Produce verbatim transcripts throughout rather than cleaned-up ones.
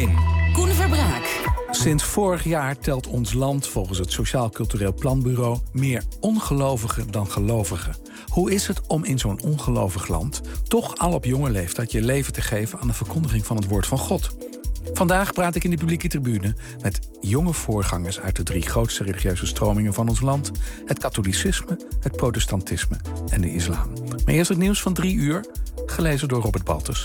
één. Koen Verbraak. Sinds vorig jaar telt ons land volgens het Sociaal Cultureel Planbureau meer ongelovigen dan gelovigen. Hoe is het om in zo'n ongelovig land toch al op jonge leeftijd je leven te geven aan de verkondiging van het woord van God? Vandaag praat ik in de publieke tribune met jonge voorgangers uit de drie grootste religieuze stromingen van ons land: het katholicisme, het protestantisme en de islam. Maar eerst het nieuws van drie uur, gelezen door Robert Baltus.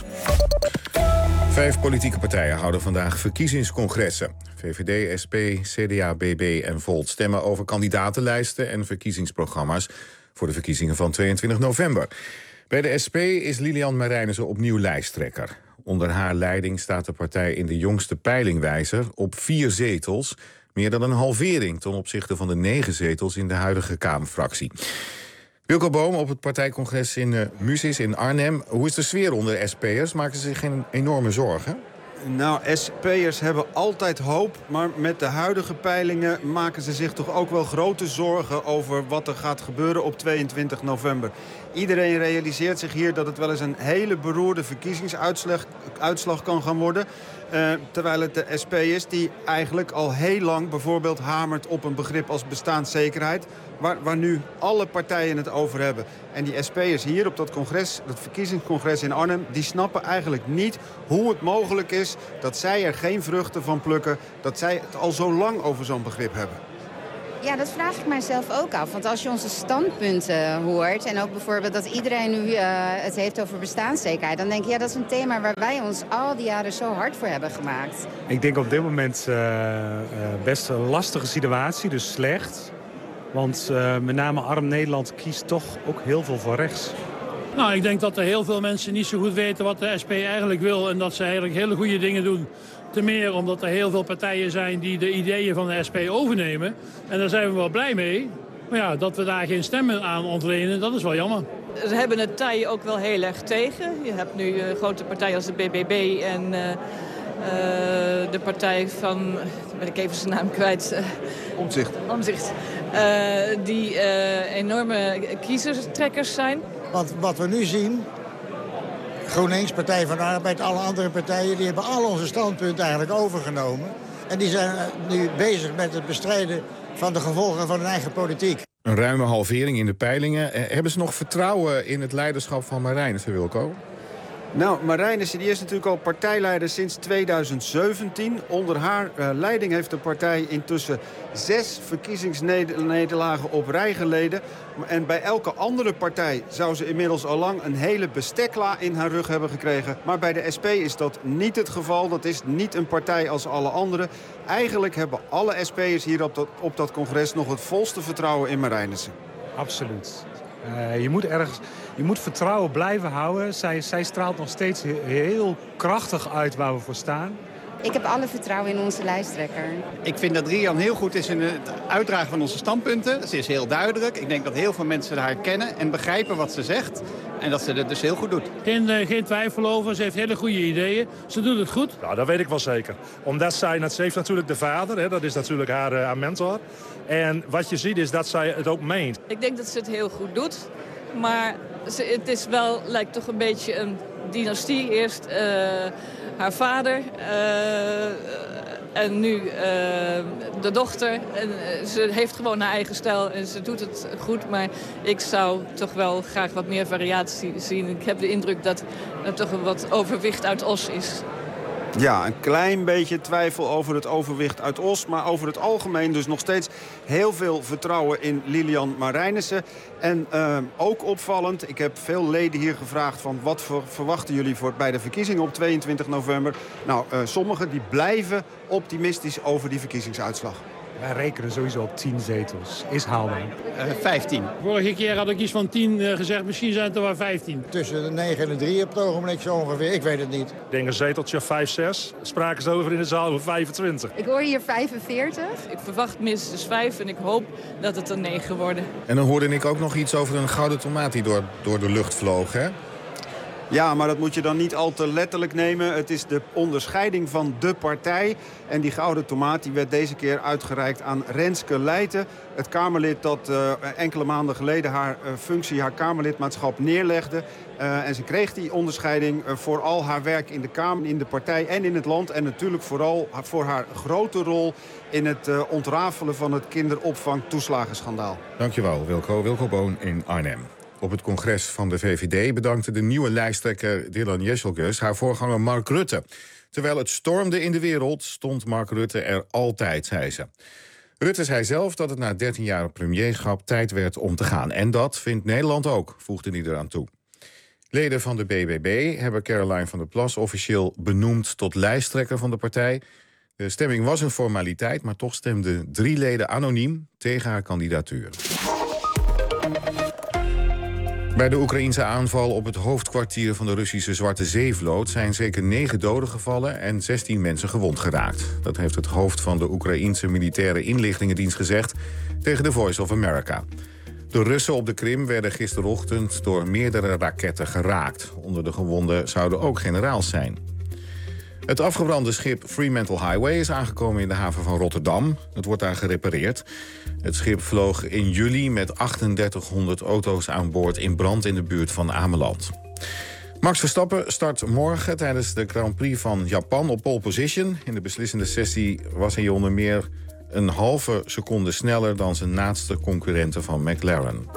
Vijf politieke partijen houden vandaag verkiezingscongressen. V V D, S P, C D A, B B en Volt stemmen over kandidatenlijsten en verkiezingsprogramma's voor de verkiezingen van tweeëntwintig november. Bij de S P is Lilian Marijnissen opnieuw lijsttrekker. Onder haar leiding staat de partij in de jongste peilingwijzer op vier zetels, meer dan een halvering ten opzichte van de negen zetels in de huidige Kamerfractie. Wilco Boom op het partijcongres in uh, Musis in Arnhem. Hoe is de sfeer onder S P'ers? Maken ze zich geen enorme zorgen? Nou, S P'ers hebben altijd hoop, maar met de huidige peilingen maken ze zich toch ook wel grote zorgen over wat er gaat gebeuren op tweeëntwintig november. Iedereen realiseert zich hier dat het wel eens een hele beroerde verkiezingsuitslag uitslag kan gaan worden. Uh, terwijl het de S P is die eigenlijk al heel lang bijvoorbeeld hamert op een begrip als bestaanszekerheid, waar, waar nu alle partijen het over hebben. En die S P'ers hier op dat congres, dat verkiezingscongres in Arnhem, die snappen eigenlijk niet hoe het mogelijk is dat zij er geen vruchten van plukken, dat zij het al zo lang over zo'n begrip hebben. Ja, dat vraag ik mijzelf ook af. Want als je onze standpunten hoort, en ook bijvoorbeeld dat iedereen nu uh, het heeft over bestaanszekerheid, dan denk je, ja, dat is een thema waar wij ons al die jaren zo hard voor hebben gemaakt. Ik denk op dit moment uh, uh, best een lastige situatie, dus slecht. Want uh, met name arm Nederland kiest toch ook heel veel voor rechts. Nou, ik denk dat er heel veel mensen niet zo goed weten wat de S P eigenlijk wil en dat ze eigenlijk hele goede dingen doen. Te meer omdat er heel veel partijen zijn die de ideeën van de S P overnemen. En daar zijn we wel blij mee. Maar ja, dat we daar geen stemmen aan ontlenen, dat is wel jammer. Ze hebben het tij ook wel heel erg tegen. Je hebt nu uh, grote partijen als de B B B en uh, uh, de partij van, ben ik even zijn naam kwijt. Uh, Omtzigt. Omtzigt. Uh, die uh, enorme kiezerstrekkers zijn. Want wat we nu zien, GroenLinks, Partij van de Arbeid, alle andere partijen, die hebben al onze standpunten eigenlijk overgenomen. En die zijn nu bezig met het bestrijden van de gevolgen van hun eigen politiek. Een ruime halvering in de peilingen. Hebben ze nog vertrouwen in het leiderschap van Marijnissen, Wilco? Nou, Marijnissen die is natuurlijk al partijleider sinds tweeduizend zeventien. Onder haar uh, leiding heeft de partij intussen zes verkiezingsnederlagen op rij geleden. En bij elke andere partij zou ze inmiddels al lang een hele bestekla in haar rug hebben gekregen. Maar bij de S P is dat niet het geval. Dat is niet een partij als alle anderen. Eigenlijk hebben alle S P'ers hier op dat, op dat congres nog het volste vertrouwen in Marijnissen. Absoluut. Uh, je moet ergens, je moet vertrouwen blijven houden. Zij, zij straalt nog steeds heel krachtig uit waar we voor staan. Ik heb alle vertrouwen in onze lijsttrekker. Ik vind dat Rian heel goed is in het uitdragen van onze standpunten. Ze is heel duidelijk. Ik denk dat heel veel mensen haar kennen en begrijpen wat ze zegt. En dat ze het dus heel goed doet. Geen, uh, geen twijfel over. Ze heeft hele goede ideeën. Ze doet het goed. Nou, dat weet ik wel zeker. Omdat zij, ze heeft natuurlijk de vader. Hè, dat is natuurlijk haar, uh, haar mentor. En wat je ziet is dat zij het ook meent. Ik denk dat ze het heel goed doet. Maar ze, het is wel, lijkt toch een beetje een dynastie. Eerst uh, haar vader uh, en nu uh, de dochter. En, uh, ze heeft gewoon haar eigen stijl en ze doet het goed. Maar ik zou toch wel graag wat meer variatie zien. Ik heb de indruk dat er toch een wat overwicht uit Os is. Ja, een klein beetje twijfel over het overwicht uit Os. Maar over het algemeen dus nog steeds heel veel vertrouwen in Lilian Marijnissen. En uh, ook opvallend, ik heb veel leden hier gevraagd van wat ver, verwachten jullie voor, bij de verkiezingen op tweeëntwintig november. Nou, uh, sommigen die blijven optimistisch over die verkiezingsuitslag. Wij rekenen sowieso op tien zetels. Is haalbaar. Uh, vijftien. Vorige keer had ik iets van tien uh, gezegd. Misschien zijn het er wel vijftien. Tussen de negen en de drie op het ogenblik zo ongeveer. Ik weet het niet. Ik denk een zeteltje vijf, zes. Spraken ze over in de zaal van vijfentwintig. Ik hoor hier vijfenveertig. Ik verwacht minstens vijf en ik hoop dat het er negen worden. En dan hoorde ik ook nog iets over een gouden tomaat die door, door de lucht vloog, hè? Ja, maar dat moet je dan niet al te letterlijk nemen. Het is de onderscheiding van de partij. En die gouden tomaat die werd deze keer uitgereikt aan Renske Leijten. Het Kamerlid dat uh, enkele maanden geleden haar uh, functie, haar Kamerlidmaatschap neerlegde. Uh, en ze kreeg die onderscheiding uh, voor al haar werk in de Kamer, in de partij en in het land. En natuurlijk vooral voor haar grote rol in het uh, ontrafelen van het kinderopvangtoeslagenschandaal. Dankjewel, Wilco. Wilco Boon in Arnhem. Op het congres van de V V D bedankte de nieuwe lijsttrekker Dylan Jesselgus haar voorganger Mark Rutte. Terwijl het stormde in de wereld, stond Mark Rutte er altijd, zei ze. Rutte zei zelf dat het na dertien jaar premierschap tijd werd om te gaan. En dat vindt Nederland ook, voegde hij eraan toe. Leden van de B B B hebben Caroline van der Plas officieel benoemd tot lijsttrekker van de partij. De stemming was een formaliteit, maar toch stemden drie leden anoniem tegen haar kandidatuur. Bij de Oekraïense aanval op het hoofdkwartier van de Russische Zwarte Zeevloot zijn zeker negen doden gevallen en zestien mensen gewond geraakt. Dat heeft het hoofd van de Oekraïense militaire inlichtingendienst gezegd tegen The Voice of America. De Russen op de Krim werden gisterochtend door meerdere raketten geraakt. Onder de gewonden zouden ook generaals zijn. Het afgebrande schip Fremantle Highway is aangekomen in de haven van Rotterdam. Het wordt daar gerepareerd. Het schip vloog in juli met drieduizendachthonderd auto's aan boord in brand in de buurt van Ameland. Max Verstappen start morgen tijdens de Grand Prix van Japan op pole position. In de beslissende sessie was hij onder meer een halve seconde sneller dan zijn naaste concurrenten van McLaren.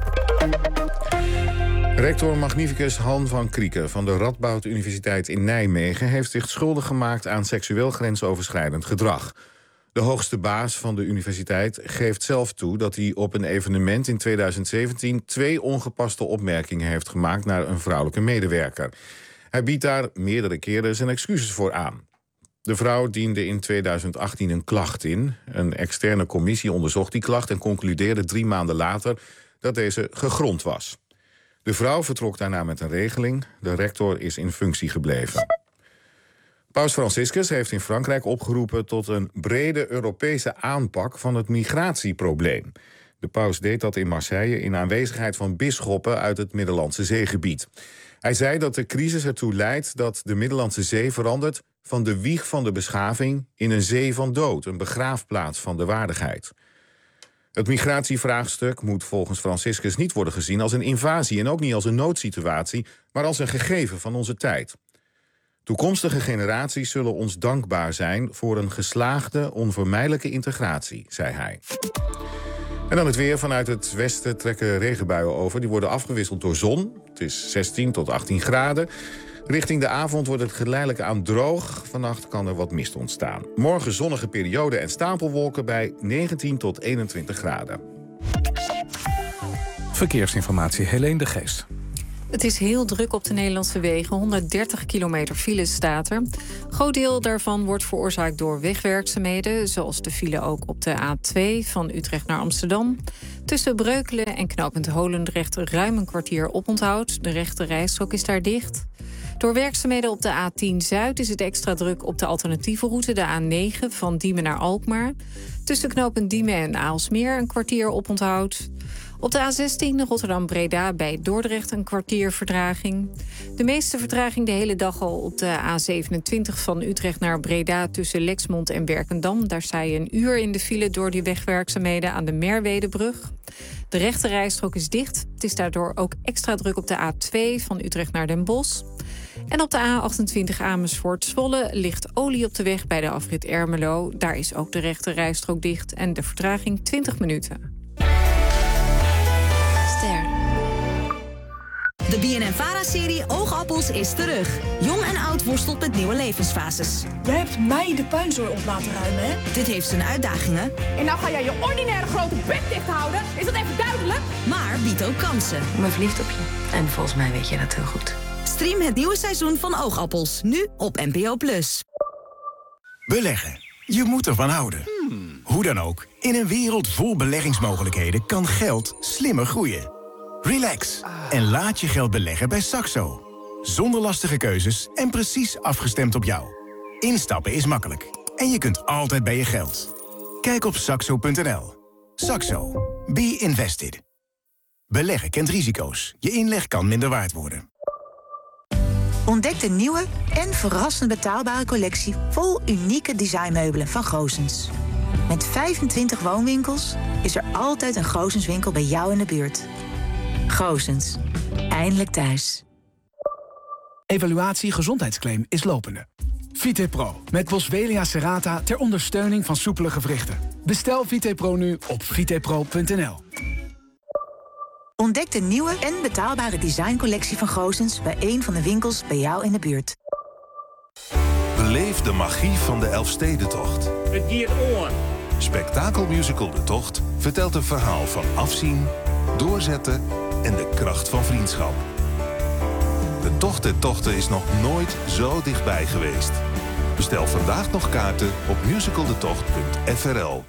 Rector Magnificus Han van Krieken van de Radboud Universiteit in Nijmegen heeft zich schuldig gemaakt aan seksueel grensoverschrijdend gedrag. De hoogste baas van de universiteit geeft zelf toe dat hij op een evenement in tweeduizend zeventien twee ongepaste opmerkingen heeft gemaakt naar een vrouwelijke medewerker. Hij biedt daar meerdere keren zijn excuses voor aan. De vrouw diende in tweeduizend achttien een klacht in. Een externe commissie onderzocht die klacht en concludeerde drie maanden later dat deze gegrond was. De vrouw vertrok daarna met een regeling. De rector is in functie gebleven. Paus Franciscus heeft in Frankrijk opgeroepen tot een brede Europese aanpak van het migratieprobleem. De paus deed dat in Marseille in aanwezigheid van bisschoppen uit het Middellandse Zeegebied. Hij zei dat de crisis ertoe leidt dat de Middellandse Zee verandert van de wieg van de beschaving in een zee van dood, een begraafplaats van de waardigheid. Het migratievraagstuk moet volgens Franciscus niet worden gezien als een invasie en ook niet als een noodsituatie, maar als een gegeven van onze tijd. Toekomstige generaties zullen ons dankbaar zijn voor een geslaagde, onvermijdelijke integratie, zei hij. En dan het weer. Vanuit het westen trekken regenbuien over. Die worden afgewisseld door zon. Het is zestien tot achttien graden. Richting de avond wordt het geleidelijk aan droog. Vannacht kan er wat mist ontstaan. Morgen zonnige periode en stapelwolken bij negentien tot eenentwintig graden. Verkeersinformatie, Helene de Geest. Het is heel druk op de Nederlandse wegen. honderddertig kilometer file staat er. Groot deel daarvan wordt veroorzaakt door wegwerkzaamheden, zoals de file ook op de A twee van Utrecht naar Amsterdam. Tussen Breukelen en knooppunt Holendrecht ruim een kwartier oponthoud. De rechte rijstrook is daar dicht. Door werkzaamheden op de A tien Zuid is het extra druk op de alternatieve route, de A negen van Diemen naar Alkmaar. Tussen knooppunt Diemen en Aalsmeer een kwartier oponthoud. Op de A zestien Rotterdam-Breda bij Dordrecht een kwartier vertraging. De meeste vertraging de hele dag al op de A zevenentwintig van Utrecht naar Breda tussen Lexmond en Werkendam. Daar sta je een uur in de file door die wegwerkzaamheden aan de Merwedebrug. De rechte rijstrook is dicht. Het is daardoor ook extra druk op de A twee van Utrecht naar Den Bosch. En op de A achtentwintig Amersfoort-Zwolle ligt olie op de weg bij de afrit Ermelo. Daar is ook de rechte rijstrook dicht en de vertraging twintig minuten. De B N N Vara-serie Oogappels is terug. Jong en oud worstelt met nieuwe levensfases. Jij hebt mij de puinzooi op laten ruimen, hè? Dit heeft zijn uitdagingen. En nou ga jij je ordinaire grote bek dicht houden? Is dat even duidelijk? Maar biedt ook kansen. Ik ben verliefd op je. En volgens mij weet je dat heel goed. Stream het nieuwe seizoen van Oogappels. Nu op N P O Plus. Beleggen. Je moet ervan houden. Hmm. Hoe dan ook, in een wereld vol beleggingsmogelijkheden kan geld slimmer groeien. Relax en laat je geld beleggen bij Saxo. Zonder lastige keuzes en precies afgestemd op jou. Instappen is makkelijk en je kunt altijd bij je geld. Kijk op saxo punt n l. Saxo. Be invested. Beleggen kent risico's. Je inleg kan minder waard worden. Ontdek de nieuwe en verrassend betaalbare collectie vol unieke designmeubelen van Goossens. Met vijfentwintig woonwinkels is er altijd een Goossenswinkel bij jou in de buurt. Goossens. Eindelijk thuis. Evaluatie gezondheidsclaim is lopende. VitePro met Boswellia serrata ter ondersteuning van soepele gewrichten. Bestel VitePro nu op vitepro punt n l. Ontdek de nieuwe en betaalbare designcollectie van Goossens bij een van de winkels bij jou in de buurt. Beleef de magie van de Elfstedentocht. Het diert oor. Spektakelmusical De Tocht vertelt een verhaal van afzien, doorzetten en de kracht van vriendschap. De Tocht der Tochten is nog nooit zo dichtbij geweest. Bestel vandaag nog kaarten op musicaldetocht punt f r l.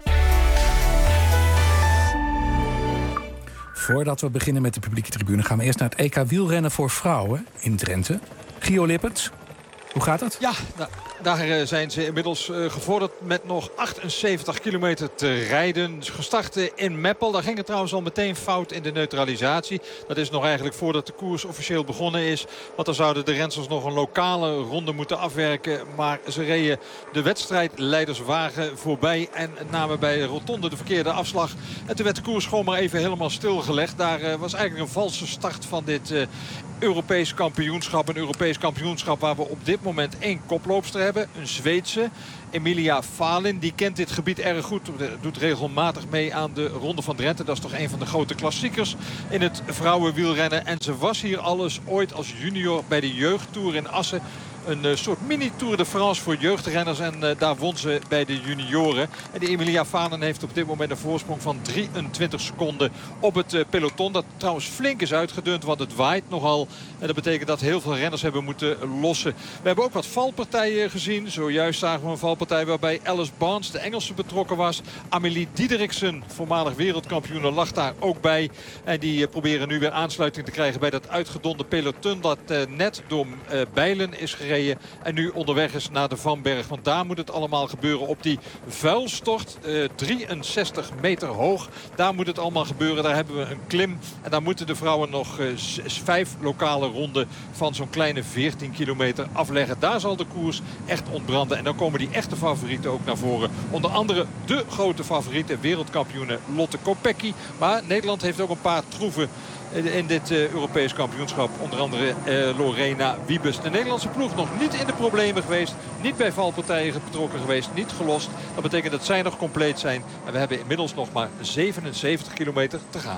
Voordat we beginnen met de publieke tribune gaan we eerst naar het E K wielrennen voor vrouwen in Drenthe. Gio Lipperts, hoe gaat het? Ja, nou, daar zijn ze inmiddels uh, gevorderd met nog achtenzeventig kilometer te rijden. Gestart in Meppel. Daar ging het trouwens al meteen fout in de neutralisatie. Dat is nog eigenlijk voordat de koers officieel begonnen is. Want dan zouden de rensters nog een lokale ronde moeten afwerken. Maar ze reden de wedstrijdleiderswagen voorbij en namen bij de rotonde de verkeerde afslag. En toen werd de koers gewoon maar even helemaal stilgelegd. Daar uh, was eigenlijk een valse start van dit uh, Europees kampioenschap. Een Europees kampioenschap waar we op dit moment één koploopster hebben. Een Zweedse, Emilia Falin. Die kent dit gebied erg goed. Doet regelmatig mee aan de Ronde van Drenthe. Dat is toch een van de grote klassiekers in het vrouwenwielrennen. En ze was hier alles ooit als junior bij de jeugdtour in Assen. Een uh, soort mini-Tour de France voor jeugdrenners. En uh, daar won ze bij de junioren. En die Emilia Falin heeft op dit moment een voorsprong van drieëntwintig seconden op het uh, peloton. Dat trouwens flink is uitgedund, want het waait nogal. En dat betekent dat heel veel renners hebben moeten lossen. We hebben ook wat valpartijen gezien. Zojuist zagen we een valpartij waarbij Alice Barnes, de Engelse, betrokken was. Amelie Diederiksen, voormalig wereldkampioen, lag daar ook bij. En die uh, proberen nu weer aansluiting te krijgen bij dat uitgedonde peloton. Dat uh, net door uh, Bijlen is gereden. En nu onderweg is naar de Vanberg. Want daar moet het allemaal gebeuren op die vuilstort. Uh, drieënzestig meter hoog. Daar moet het allemaal gebeuren. Daar hebben we een klim. En daar moeten de vrouwen nog uh, vijf lokale ronden van zo'n kleine veertien kilometer afleggen. Daar zal de koers echt ontbranden. En dan komen die echte favorieten ook naar voren. Onder andere de grote favoriete, wereldkampioene Lotte Kopecky. Maar Nederland heeft ook een paar troeven in dit uh, Europees kampioenschap. Onder andere uh, Lorena Wiebes. De Nederlandse ploeg nog niet in de problemen geweest. Niet bij valpartijen betrokken geweest. Niet gelost. Dat betekent dat zij nog compleet zijn. En we hebben inmiddels nog maar zevenenzeventig kilometer te gaan.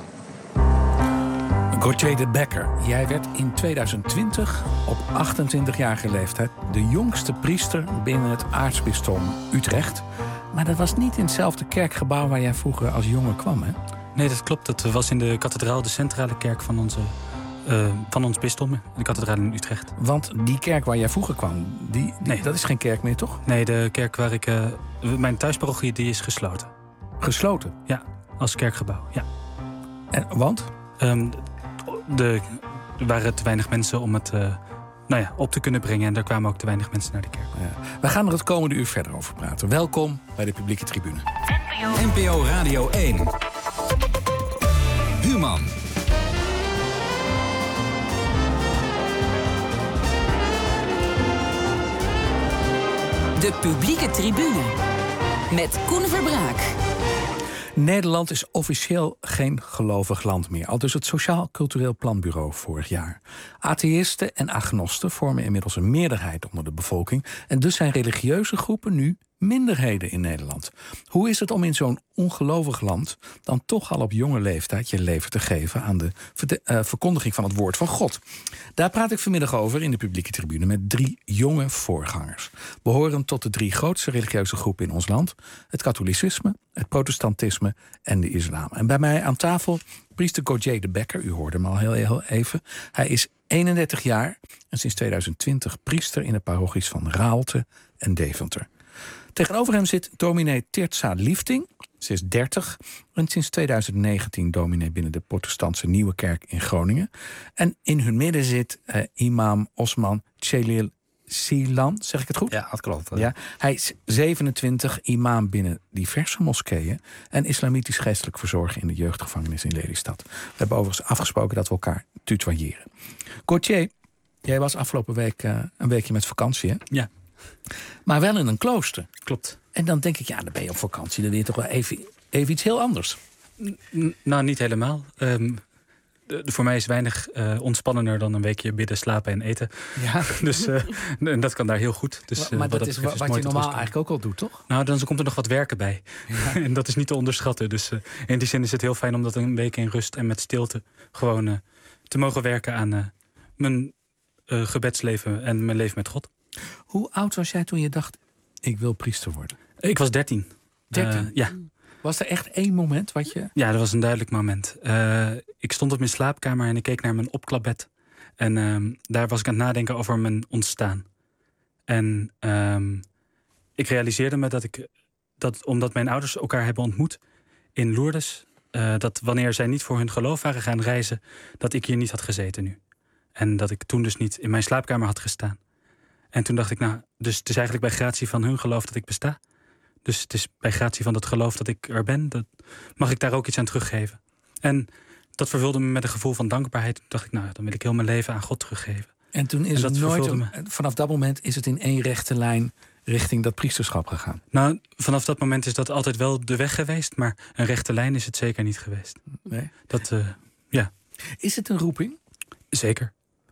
Gauthier de Becker, jij werd in tweeduizend twintig op achtentwintigjarige leeftijd de jongste priester binnen het aartsbisdom Utrecht. Maar dat was niet in hetzelfde kerkgebouw waar jij vroeger als jongen kwam, hè? Nee, dat klopt. Dat was in de kathedraal, de centrale kerk van, onze, uh, van ons bisdom, de kathedraal in Utrecht. Want die kerk waar jij vroeger kwam, die, die, nee. dat is geen kerk meer, toch? Nee, de kerk waar ik... Uh, mijn thuisparochie, die is gesloten. Gesloten? Ja, als kerkgebouw, ja. En, want? Um, de, er waren te weinig mensen om het uh, nou ja, op te kunnen brengen. En daar kwamen ook te weinig mensen naar de kerk. Ja. We gaan er het komende uur verder over praten. Welkom bij de publieke tribune. N P O Radio één. Human. De publieke tribune. Met Koen Verbraak. Nederland is officieel geen gelovig land meer. Aldus het Sociaal Cultureel Planbureau vorig jaar. Atheïsten en agnosten vormen inmiddels een meerderheid onder de bevolking. En dus zijn religieuze groepen nu minderheden in Nederland. Hoe is het om in zo'n ongelovig land dan toch al op jonge leeftijd je leven te geven aan de verde- uh, verkondiging van het woord van God? Daar praat ik vanmiddag over in de publieke tribune met drie jonge voorgangers. Behorend tot de drie grootste religieuze groepen in ons land: het katholicisme, het protestantisme en de islam. En bij mij aan tafel priester Gauthier de Becker. U hoorde hem al heel, heel even. Hij is eenendertig jaar en sinds tweeduizend twintig priester in de parochies van Raalte en Deventer. Tegenover hem zit dominee Tirtsa Liefding. Ze is dertig en sinds tweeduizend negentien dominee binnen de protestantse Nieuwe Kerk in Groningen. En in hun midden zit uh, imam Osman Celil Silan, zeg ik het goed? Ja, dat klopt. Ja, hij is zevenentwintig, imam binnen diverse moskeeën en islamitisch geestelijk verzorger in de jeugdgevangenis in Lelystad. We hebben overigens afgesproken dat we elkaar tutoyeren. Gauthier, Jij was afgelopen week uh, een weekje met vakantie, hè? Ja. Maar wel in een klooster. Klopt. En dan denk ik, ja, dan ben je op vakantie. Dan wil je toch wel even, even iets heel anders. N- nou, niet helemaal. Um, de, de, voor mij is weinig uh, ontspannender dan een weekje bidden, slapen en eten. Ja. Dus uh, en dat kan daar heel goed. Dus, uh, maar, maar dat, dat is betreft, wat is je normaal terug. eigenlijk ook al doet, toch? Nou, dan komt er nog wat werken bij. Ja. En dat is niet te onderschatten. Dus uh, in die zin is het heel fijn om dat een week in rust en met stilte gewoon uh, te mogen werken aan uh, mijn uh, gebedsleven en mijn leven met God. Hoe oud was jij toen je dacht, ik wil priester worden? Ik was dertien. dertien? Uh, ja. Was er echt één moment wat je... Ja, dat was een duidelijk moment. Uh, ik stond op mijn slaapkamer en ik keek naar mijn opklapbed. En uh, daar was ik aan het nadenken over mijn ontstaan. En uh, ik realiseerde me dat ik... dat omdat mijn ouders elkaar hebben ontmoet in Lourdes... Uh, dat wanneer zij niet voor hun geloof waren gaan reizen... dat ik hier niet had gezeten nu. En dat ik toen dus niet in mijn slaapkamer had gestaan. En toen dacht ik, nou, dus het is eigenlijk bij gratie van hun geloof dat ik besta. Dus het is bij gratie van dat geloof dat ik er ben. Dat mag ik daar ook iets aan teruggeven. En dat vervulde me met een gevoel van dankbaarheid. Toen dacht ik, nou, dan wil ik heel mijn leven aan God teruggeven. En toen is en dat het nooit, me. vanaf dat moment is het in één rechte lijn richting dat priesterschap gegaan? Nou, vanaf dat moment is dat altijd wel de weg geweest. Maar een rechte lijn is het zeker niet geweest. Nee? Dat, uh, ja. Is het een roeping? Zeker.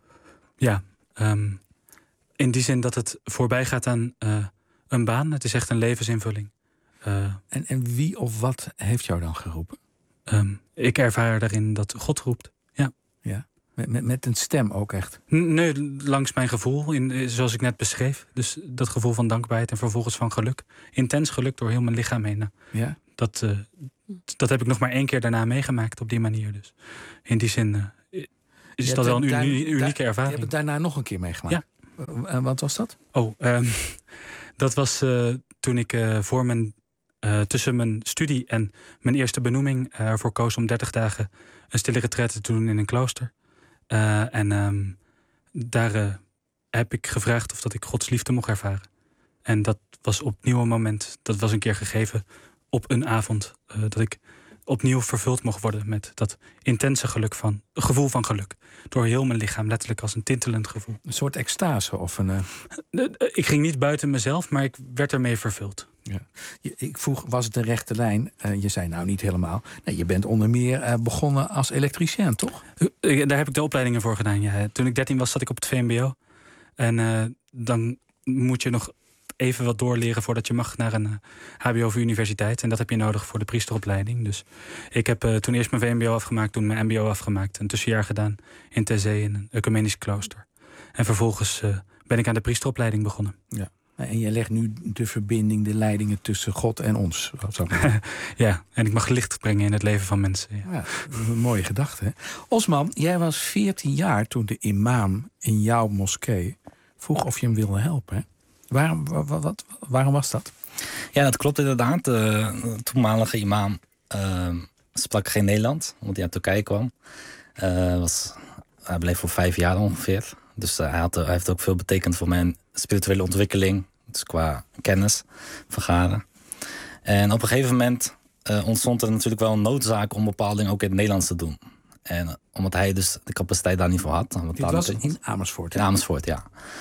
Ja. Um, in die zin dat het voorbij gaat aan uh, een baan. Het is echt een levensinvulling. Uh, en, en wie of wat heeft jou dan geroepen? Um, ik ervaar daarin dat God roept. Ja. Ja. Met, met, met een stem ook echt? Nee, langs mijn gevoel, in, zoals ik net beschreef. Dus dat gevoel van dankbaarheid en vervolgens van geluk. Intens geluk door heel mijn lichaam heen. Nou, ja? dat, uh, dat heb ik nog maar één keer daarna meegemaakt op die manier. Dus in die zin uh, is dat wel een daar, uni- unieke daar, ervaring. Je hebt het daarna nog een keer meegemaakt? Ja. En wat was dat? Oh, um, dat was uh, toen ik uh, voor mijn, uh, tussen mijn studie en mijn eerste benoeming uh, ervoor koos om dertig dagen een stille retraite te doen in een klooster. Uh, en um, daar uh, heb ik gevraagd of dat ik Gods liefde mocht ervaren. En dat was opnieuw een moment, dat was een keer gegeven op een avond, uh, dat ik opnieuw vervuld mocht worden met dat intense geluk van, gevoel van geluk. Door heel mijn lichaam, letterlijk als een tintelend gevoel. Een soort extase of een... Uh... Ik ging niet buiten mezelf, maar ik werd ermee vervuld. Ja. Ik vroeg, was het een rechte lijn? Uh, je zei nou niet helemaal. Nee, je bent onder meer uh, begonnen als elektricien, toch? Uh, daar heb ik de opleidingen voor gedaan, ja. Toen ik dertien was, zat ik op het V M B O. En uh, dan moet je nog even wat doorleren voordat je mag naar een uh, H B O of universiteit. En dat heb je nodig voor de priesteropleiding. Dus ik heb uh, toen eerst mijn V M B O afgemaakt, toen mijn M B O afgemaakt. Een tussenjaar gedaan in Terzee in een ecumenisch klooster. En vervolgens uh, ben ik aan de priesteropleiding begonnen. Ja. En je legt nu de verbinding, de leidingen tussen God en ons. Ja, en ik mag licht brengen in het leven van mensen. Ja. Ja, een mooie gedachte. Hè? Osman, jij was veertien jaar toen de imam in jouw moskee vroeg of je hem wilde helpen. Hè? Waarom, wat, wat, waarom was dat? Ja, dat klopt inderdaad. De toenmalige imam uh, sprak geen Nederlands, omdat hij uit Turkije kwam. Uh, was, hij bleef voor vijf jaar ongeveer. Dus uh, hij, had, hij heeft ook veel betekend voor mijn spirituele ontwikkeling. Dus qua kennis vergaren. En op een gegeven moment uh, ontstond er natuurlijk wel een noodzaak om bepaalde dingen ook in het Nederlands te doen. En uh, omdat hij dus de capaciteit daar niet voor had. Dit was in Amersfoort? In Amersfoort, ja.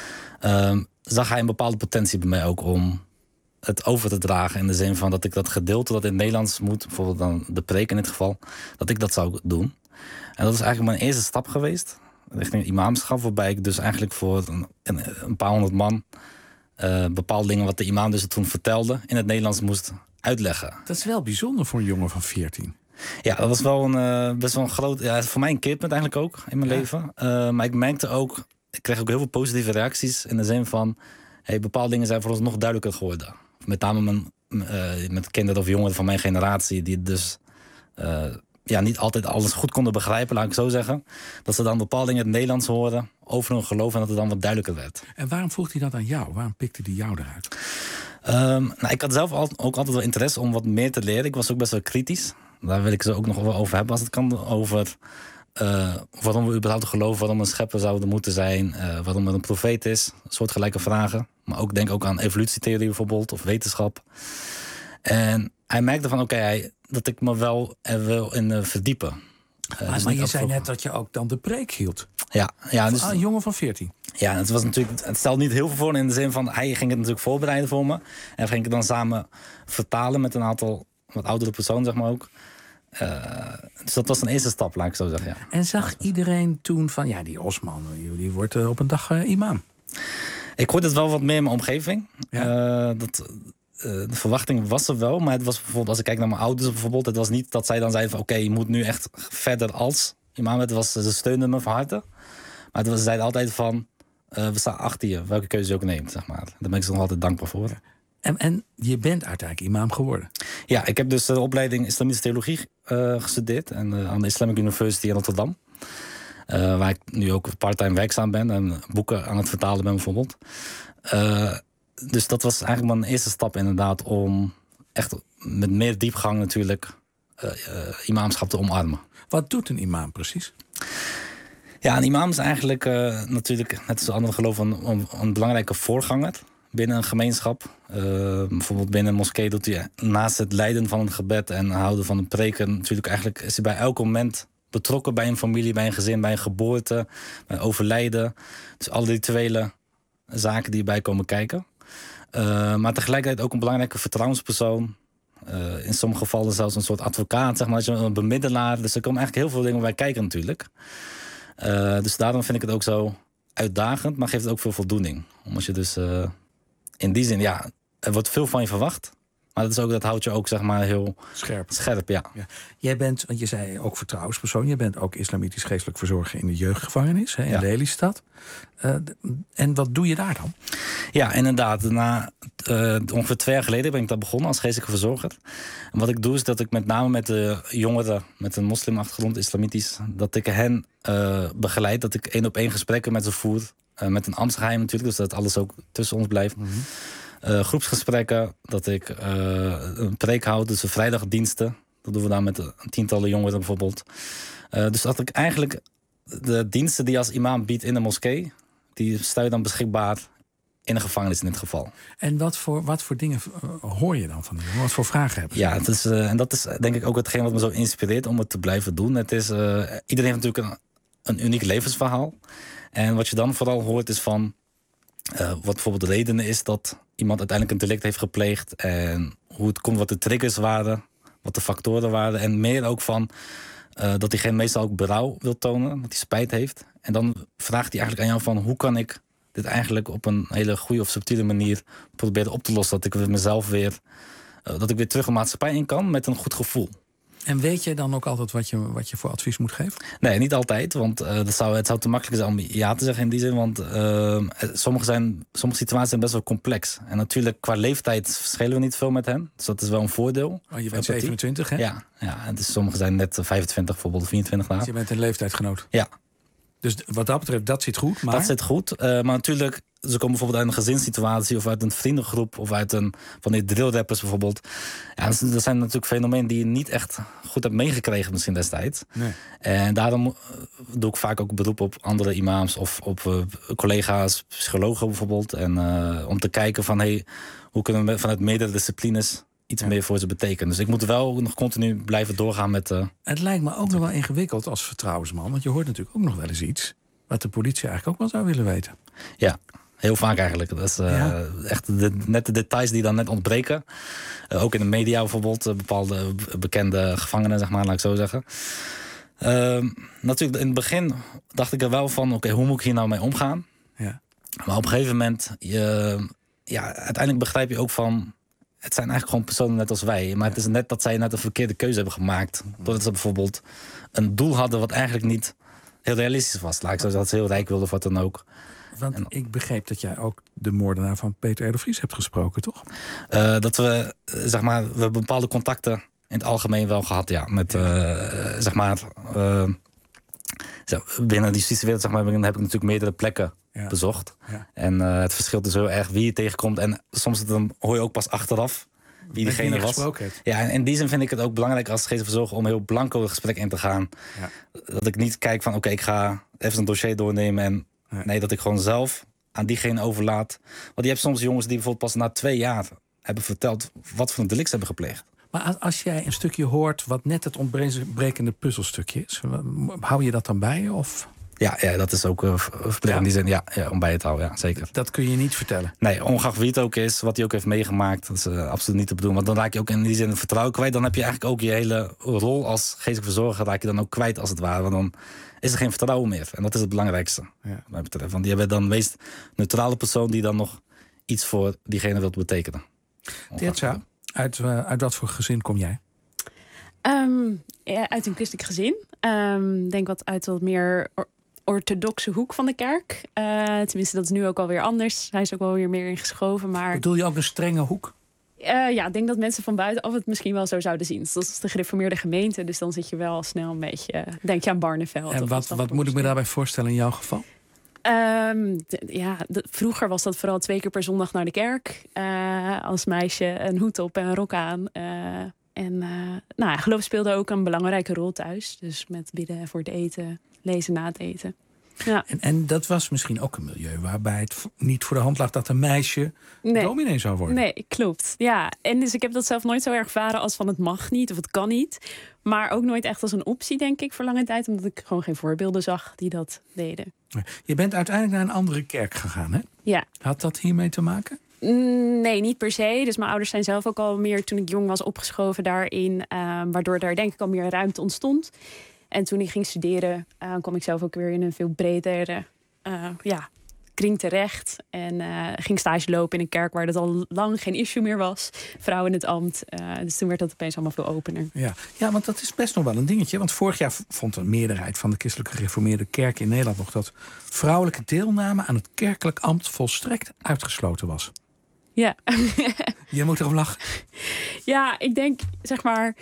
Um, zag hij een bepaalde potentie bij mij ook om het over te dragen. In de zin van dat ik dat gedeelte dat in het Nederlands moet, bijvoorbeeld dan de preek in dit geval, dat ik dat zou doen. En dat is eigenlijk mijn eerste stap geweest richting het imamschap, waarbij ik dus eigenlijk voor een, een paar honderd man uh, bepaalde dingen wat de imam dus toen vertelde in het Nederlands moest uitleggen. Dat is wel bijzonder voor een jongen van veertien. Ja, dat was wel een, uh, best wel een groot, ja, voor mij een keerpunt eigenlijk ook in mijn ja. leven. Uh, maar ik merkte ook, ik kreeg ook heel veel positieve reacties in de zin van, hey, bepaalde dingen zijn voor ons nog duidelijker geworden. Met name mijn, uh, met kinderen of jongeren van mijn generatie die dus uh, ja, niet altijd alles goed konden begrijpen, laat ik zo zeggen. Dat ze dan bepaalde dingen in het Nederlands horen over hun geloof en dat het dan wat duidelijker werd. En waarom vroeg hij dat aan jou? Waarom pikte hij jou eruit? Um, nou, ik had zelf al, ook altijd wel interesse om wat meer te leren. Ik was ook best wel kritisch. Daar wil ik ze ook nog wel over hebben als het kan. Over uh, waarom we überhaupt geloven, waarom een schepper zouden moeten zijn, uh, waarom er een profeet is. Soortgelijke vragen. Maar ook denk ook aan evolutietheorie bijvoorbeeld, of wetenschap. En hij merkte van, oké, okay, dat ik me wel er wil in uh, verdiepen. Maar, dus maar je zei net dat je ook dan de preek hield. Ja, ja dus, ah, een jongen van veertien. Ja, het was natuurlijk. Het stelde niet heel veel voor in de zin van hij ging het natuurlijk voorbereiden voor me. En we gingen het dan samen vertalen met een aantal wat oudere personen, zeg maar ook. Uh, dus dat was een eerste stap, laat ik zo zeggen. Ja. En zag iedereen toen van ja, die Osman, die wordt uh, op een dag uh, imam? Ik hoorde het wel wat meer in mijn omgeving. Ja. Uh, dat, uh, de verwachting was er wel, maar het was bijvoorbeeld als ik kijk naar mijn ouders bijvoorbeeld, het was niet dat zij dan zeiden van oké, okay, je moet nu echt verder als imam. Het was, ze steunden me van harte. Maar het was, ze zeiden altijd van uh, we staan achter je, welke keuze je ook neemt, zeg maar. Daar ben ik ze nog altijd dankbaar voor. Ja. En, en je bent uiteindelijk imam geworden? Ja, ik heb dus de opleiding Islamitische Theologie uh, gestudeerd en, uh, aan de Islamic University in Rotterdam. Uh, waar ik nu ook parttime werkzaam ben en boeken aan het vertalen ben bijvoorbeeld. Uh, dus dat was eigenlijk mijn eerste stap inderdaad om echt met meer diepgang natuurlijk uh, uh, imamschap te omarmen. Wat doet een imam precies? Ja, een imam is eigenlijk uh, natuurlijk, net als andere geloven, een, een belangrijke voorganger binnen een gemeenschap. Uh, bijvoorbeeld binnen een moskee doet hij naast het leiden van een gebed en houden van een preken natuurlijk eigenlijk is hij bij elk moment betrokken bij een familie, bij een gezin, bij een geboorte, bij overlijden. Dus alle rituele zaken die erbij komen kijken. Uh, maar tegelijkertijd ook een belangrijke vertrouwenspersoon. Uh, in sommige gevallen zelfs een soort advocaat, zeg maar, een bemiddelaar. Dus er komen eigenlijk heel veel dingen bij kijken natuurlijk. Uh, dus daarom vind ik het ook zo uitdagend, maar geeft het ook veel voldoening. Omdat je dus uh, in die zin, ja, er wordt veel van je verwacht. Maar dat, is ook, dat houdt je ook zeg maar heel scherp. scherp ja. Ja. Jij bent, want je zei ook vertrouwenspersoon. Je bent ook islamitisch geestelijk verzorger in de jeugdgevangenis, hè, in ja. Lelystad. Uh, en wat doe je daar dan? Ja, inderdaad. Na, uh, ongeveer twee jaar geleden ben ik daar begonnen als geestelijke verzorger. En wat ik doe is dat ik met name met de jongeren met een moslimachtergrond, islamitisch, dat ik hen uh, begeleid. Dat ik één op één gesprekken met ze voer. Uh, met een ambtsgeheim natuurlijk, dus dat alles ook tussen ons blijft. Mm-hmm. Uh, groepsgesprekken, dat ik uh, een preek houd, dus de vrijdagdiensten. Dat doen we dan met tientallen jongeren bijvoorbeeld. Uh, dus dat ik eigenlijk de diensten die je als imam biedt in de moskee, die stel je dan beschikbaar in een gevangenis in dit geval. En wat voor, wat voor dingen hoor je dan van die? Wat voor vragen hebben ze? Ja, het is, uh, en dat is denk ik ook hetgeen wat me zo inspireert om het te blijven doen. Het is, uh, iedereen heeft natuurlijk een, een uniek levensverhaal. En wat je dan vooral hoort is van Uh, wat bijvoorbeeld de reden is dat iemand uiteindelijk een delict heeft gepleegd. En hoe het komt, wat de triggers waren, wat de factoren waren. En meer ook van uh, dat diegene meestal ook berouw wil tonen, dat hij spijt heeft. En dan vraagt hij eigenlijk aan jou van hoe kan ik dit eigenlijk op een hele goede of subtiele manier proberen op te lossen. Dat ik weer mezelf weer, uh, dat ik weer terug een maatschappij in kan met een goed gevoel. En weet je dan ook altijd wat je, wat je voor advies moet geven? Nee, niet altijd. Want uh, dat zou, het zou te makkelijk zijn om ja te zeggen in die zin. Want uh, sommige, zijn, sommige situaties zijn best wel complex. En natuurlijk qua leeftijd verschillen we niet veel met hen. Dus dat is wel een voordeel. Oh, je bent zevenentwintig, hè? Ja, ja. Dus sommige zijn net vijfentwintig bijvoorbeeld, vierentwintig daar. Dus je bent een leeftijdsgenoot? Ja. Dus wat dat betreft, dat zit goed, maar... Dat zit goed, uh, maar natuurlijk, ze komen bijvoorbeeld uit een gezinssituatie of uit een vriendengroep of uit een van die drillrappers bijvoorbeeld. Ja, dat zijn natuurlijk fenomenen die je niet echt goed hebt meegekregen misschien destijds. Nee. En daarom doe ik vaak ook beroep op andere imams of op uh, collega's, psychologen bijvoorbeeld. En uh, om te kijken van, hey, hoe kunnen we vanuit meerdere disciplines iets ja. meer voor ze betekenen. Dus ik moet wel nog continu blijven doorgaan met... Uh, het lijkt me ook nog wel ingewikkeld als vertrouwensman. Want je hoort natuurlijk ook nog wel eens iets wat de politie eigenlijk ook wel zou willen weten. Ja, heel vaak eigenlijk. Dat is uh, ja. echt de, net de details die dan net ontbreken. Uh, ook in de media bijvoorbeeld. Uh, bepaalde bekende gevangenen, zeg maar, laat ik zo zeggen. Uh, natuurlijk, in het begin dacht ik er wel van... oké, okay, hoe moet ik hier nou mee omgaan? Ja. Maar op een gegeven moment... Je, ja, uiteindelijk begrijp je ook van... Het zijn eigenlijk gewoon personen net als wij. Maar het is net dat zij net een verkeerde keuze hebben gemaakt. Doordat ze bijvoorbeeld een doel hadden wat eigenlijk niet heel realistisch was. Laat ik zo zeggen, dat ze heel rijk wilden of wat dan ook. Want en, ik begreep dat jij ook de moordenaar van Peter R. de Vries hebt gesproken, toch? Uh, dat we, zeg maar, we hebben bepaalde contacten in het algemeen wel gehad, ja. Met, uh, zeg maar, uh, binnen de justitiewereld, zeg maar, heb ik natuurlijk meerdere plekken ja. bezocht. Ja. En uh, het verschilt dus heel erg wie je tegenkomt. En soms dan hoor je ook pas achteraf wie diegene was. Ja, en in die zin vind ik het ook belangrijk als geestverzorger om heel blanco het gesprek in te gaan. Ja. Dat ik niet kijk van oké, okay, ik ga even een dossier doornemen. En nee. nee, dat ik gewoon zelf aan diegene overlaat. Want je hebt soms jongens die bijvoorbeeld pas na twee jaar hebben verteld wat voor een delict ze hebben gepleegd. Maar als jij een stukje hoort wat net het ontbrekende puzzelstukje is, hou je dat dan bij? Of? Ja, ja, dat is ook uh, verplicht ja. in die zin, ja, ja, om bij te houden, ja, zeker. Dat kun je niet vertellen? Nee, ongeacht wie het ook is, wat hij ook heeft meegemaakt, dat is uh, absoluut niet te bedoelen. Want dan raak je ook in die zin het vertrouwen kwijt. Dan heb je eigenlijk ook je hele rol als geestelijk verzorger, raak je dan ook kwijt als het ware. Want dan is er geen vertrouwen meer. En dat is het belangrijkste, ja. wat mij betreft. Want je bent dan de meest neutrale persoon die dan nog iets voor diegene wilt betekenen. Teertja, uit, uh, uit wat voor gezin kom jij? Um, ja, uit een christelijk gezin. Ik um, denk wat uit wat meer or- orthodoxe hoek van de kerk. Uh, tenminste, dat is nu ook alweer anders. Hij is ook wel weer meer ingeschoven. Maar... Bedoel je ook een strenge hoek? Uh, ja, ik denk dat mensen van buitenaf het misschien wel zo zouden zien. Dus dat is de gereformeerde gemeente. Dus dan zit je wel snel een beetje... Denk je aan Barneveld. En wat, wat moet ik me daarbij voorstellen in jouw geval? Um, de, ja, de, vroeger was dat vooral twee keer per zondag naar de kerk. Uh, als meisje een hoed op en een rok aan. Uh, en uh, nou ja, geloof speelde ook een belangrijke rol thuis. Dus met bidden voor het eten, lezen na het eten. Ja. En, en dat was misschien ook een milieu waarbij het niet voor de hand lag dat een meisje nee. dominee zou worden. Nee, klopt. Ja, en dus ik heb dat zelf nooit zo ervaren als van het mag niet of het kan niet. Maar ook nooit echt als een optie, denk ik, voor lange tijd. Omdat ik gewoon geen voorbeelden zag die dat deden. Je bent uiteindelijk naar een andere kerk gegaan, hè? Ja. Had dat hiermee te maken? Nee, niet per se. Dus mijn ouders zijn zelf ook al meer toen ik jong was opgeschoven daarin. Uh, waardoor daar denk ik al meer ruimte ontstond. En toen ik ging studeren, uh, kwam ik zelf ook weer in een veel bredere uh, ja, kring terecht. En uh, ging stage lopen in een kerk waar dat al lang geen issue meer was. Vrouwen in het ambt. Uh, dus toen werd dat opeens allemaal veel opener. Ja. ja, want dat is best nog wel een dingetje. Want vorig jaar vond een meerderheid van de christelijke gereformeerde kerk in Nederland nog dat vrouwelijke deelname aan het kerkelijk ambt volstrekt uitgesloten was. Ja. Je moet erom lachen. Ja, ik denk, zeg maar...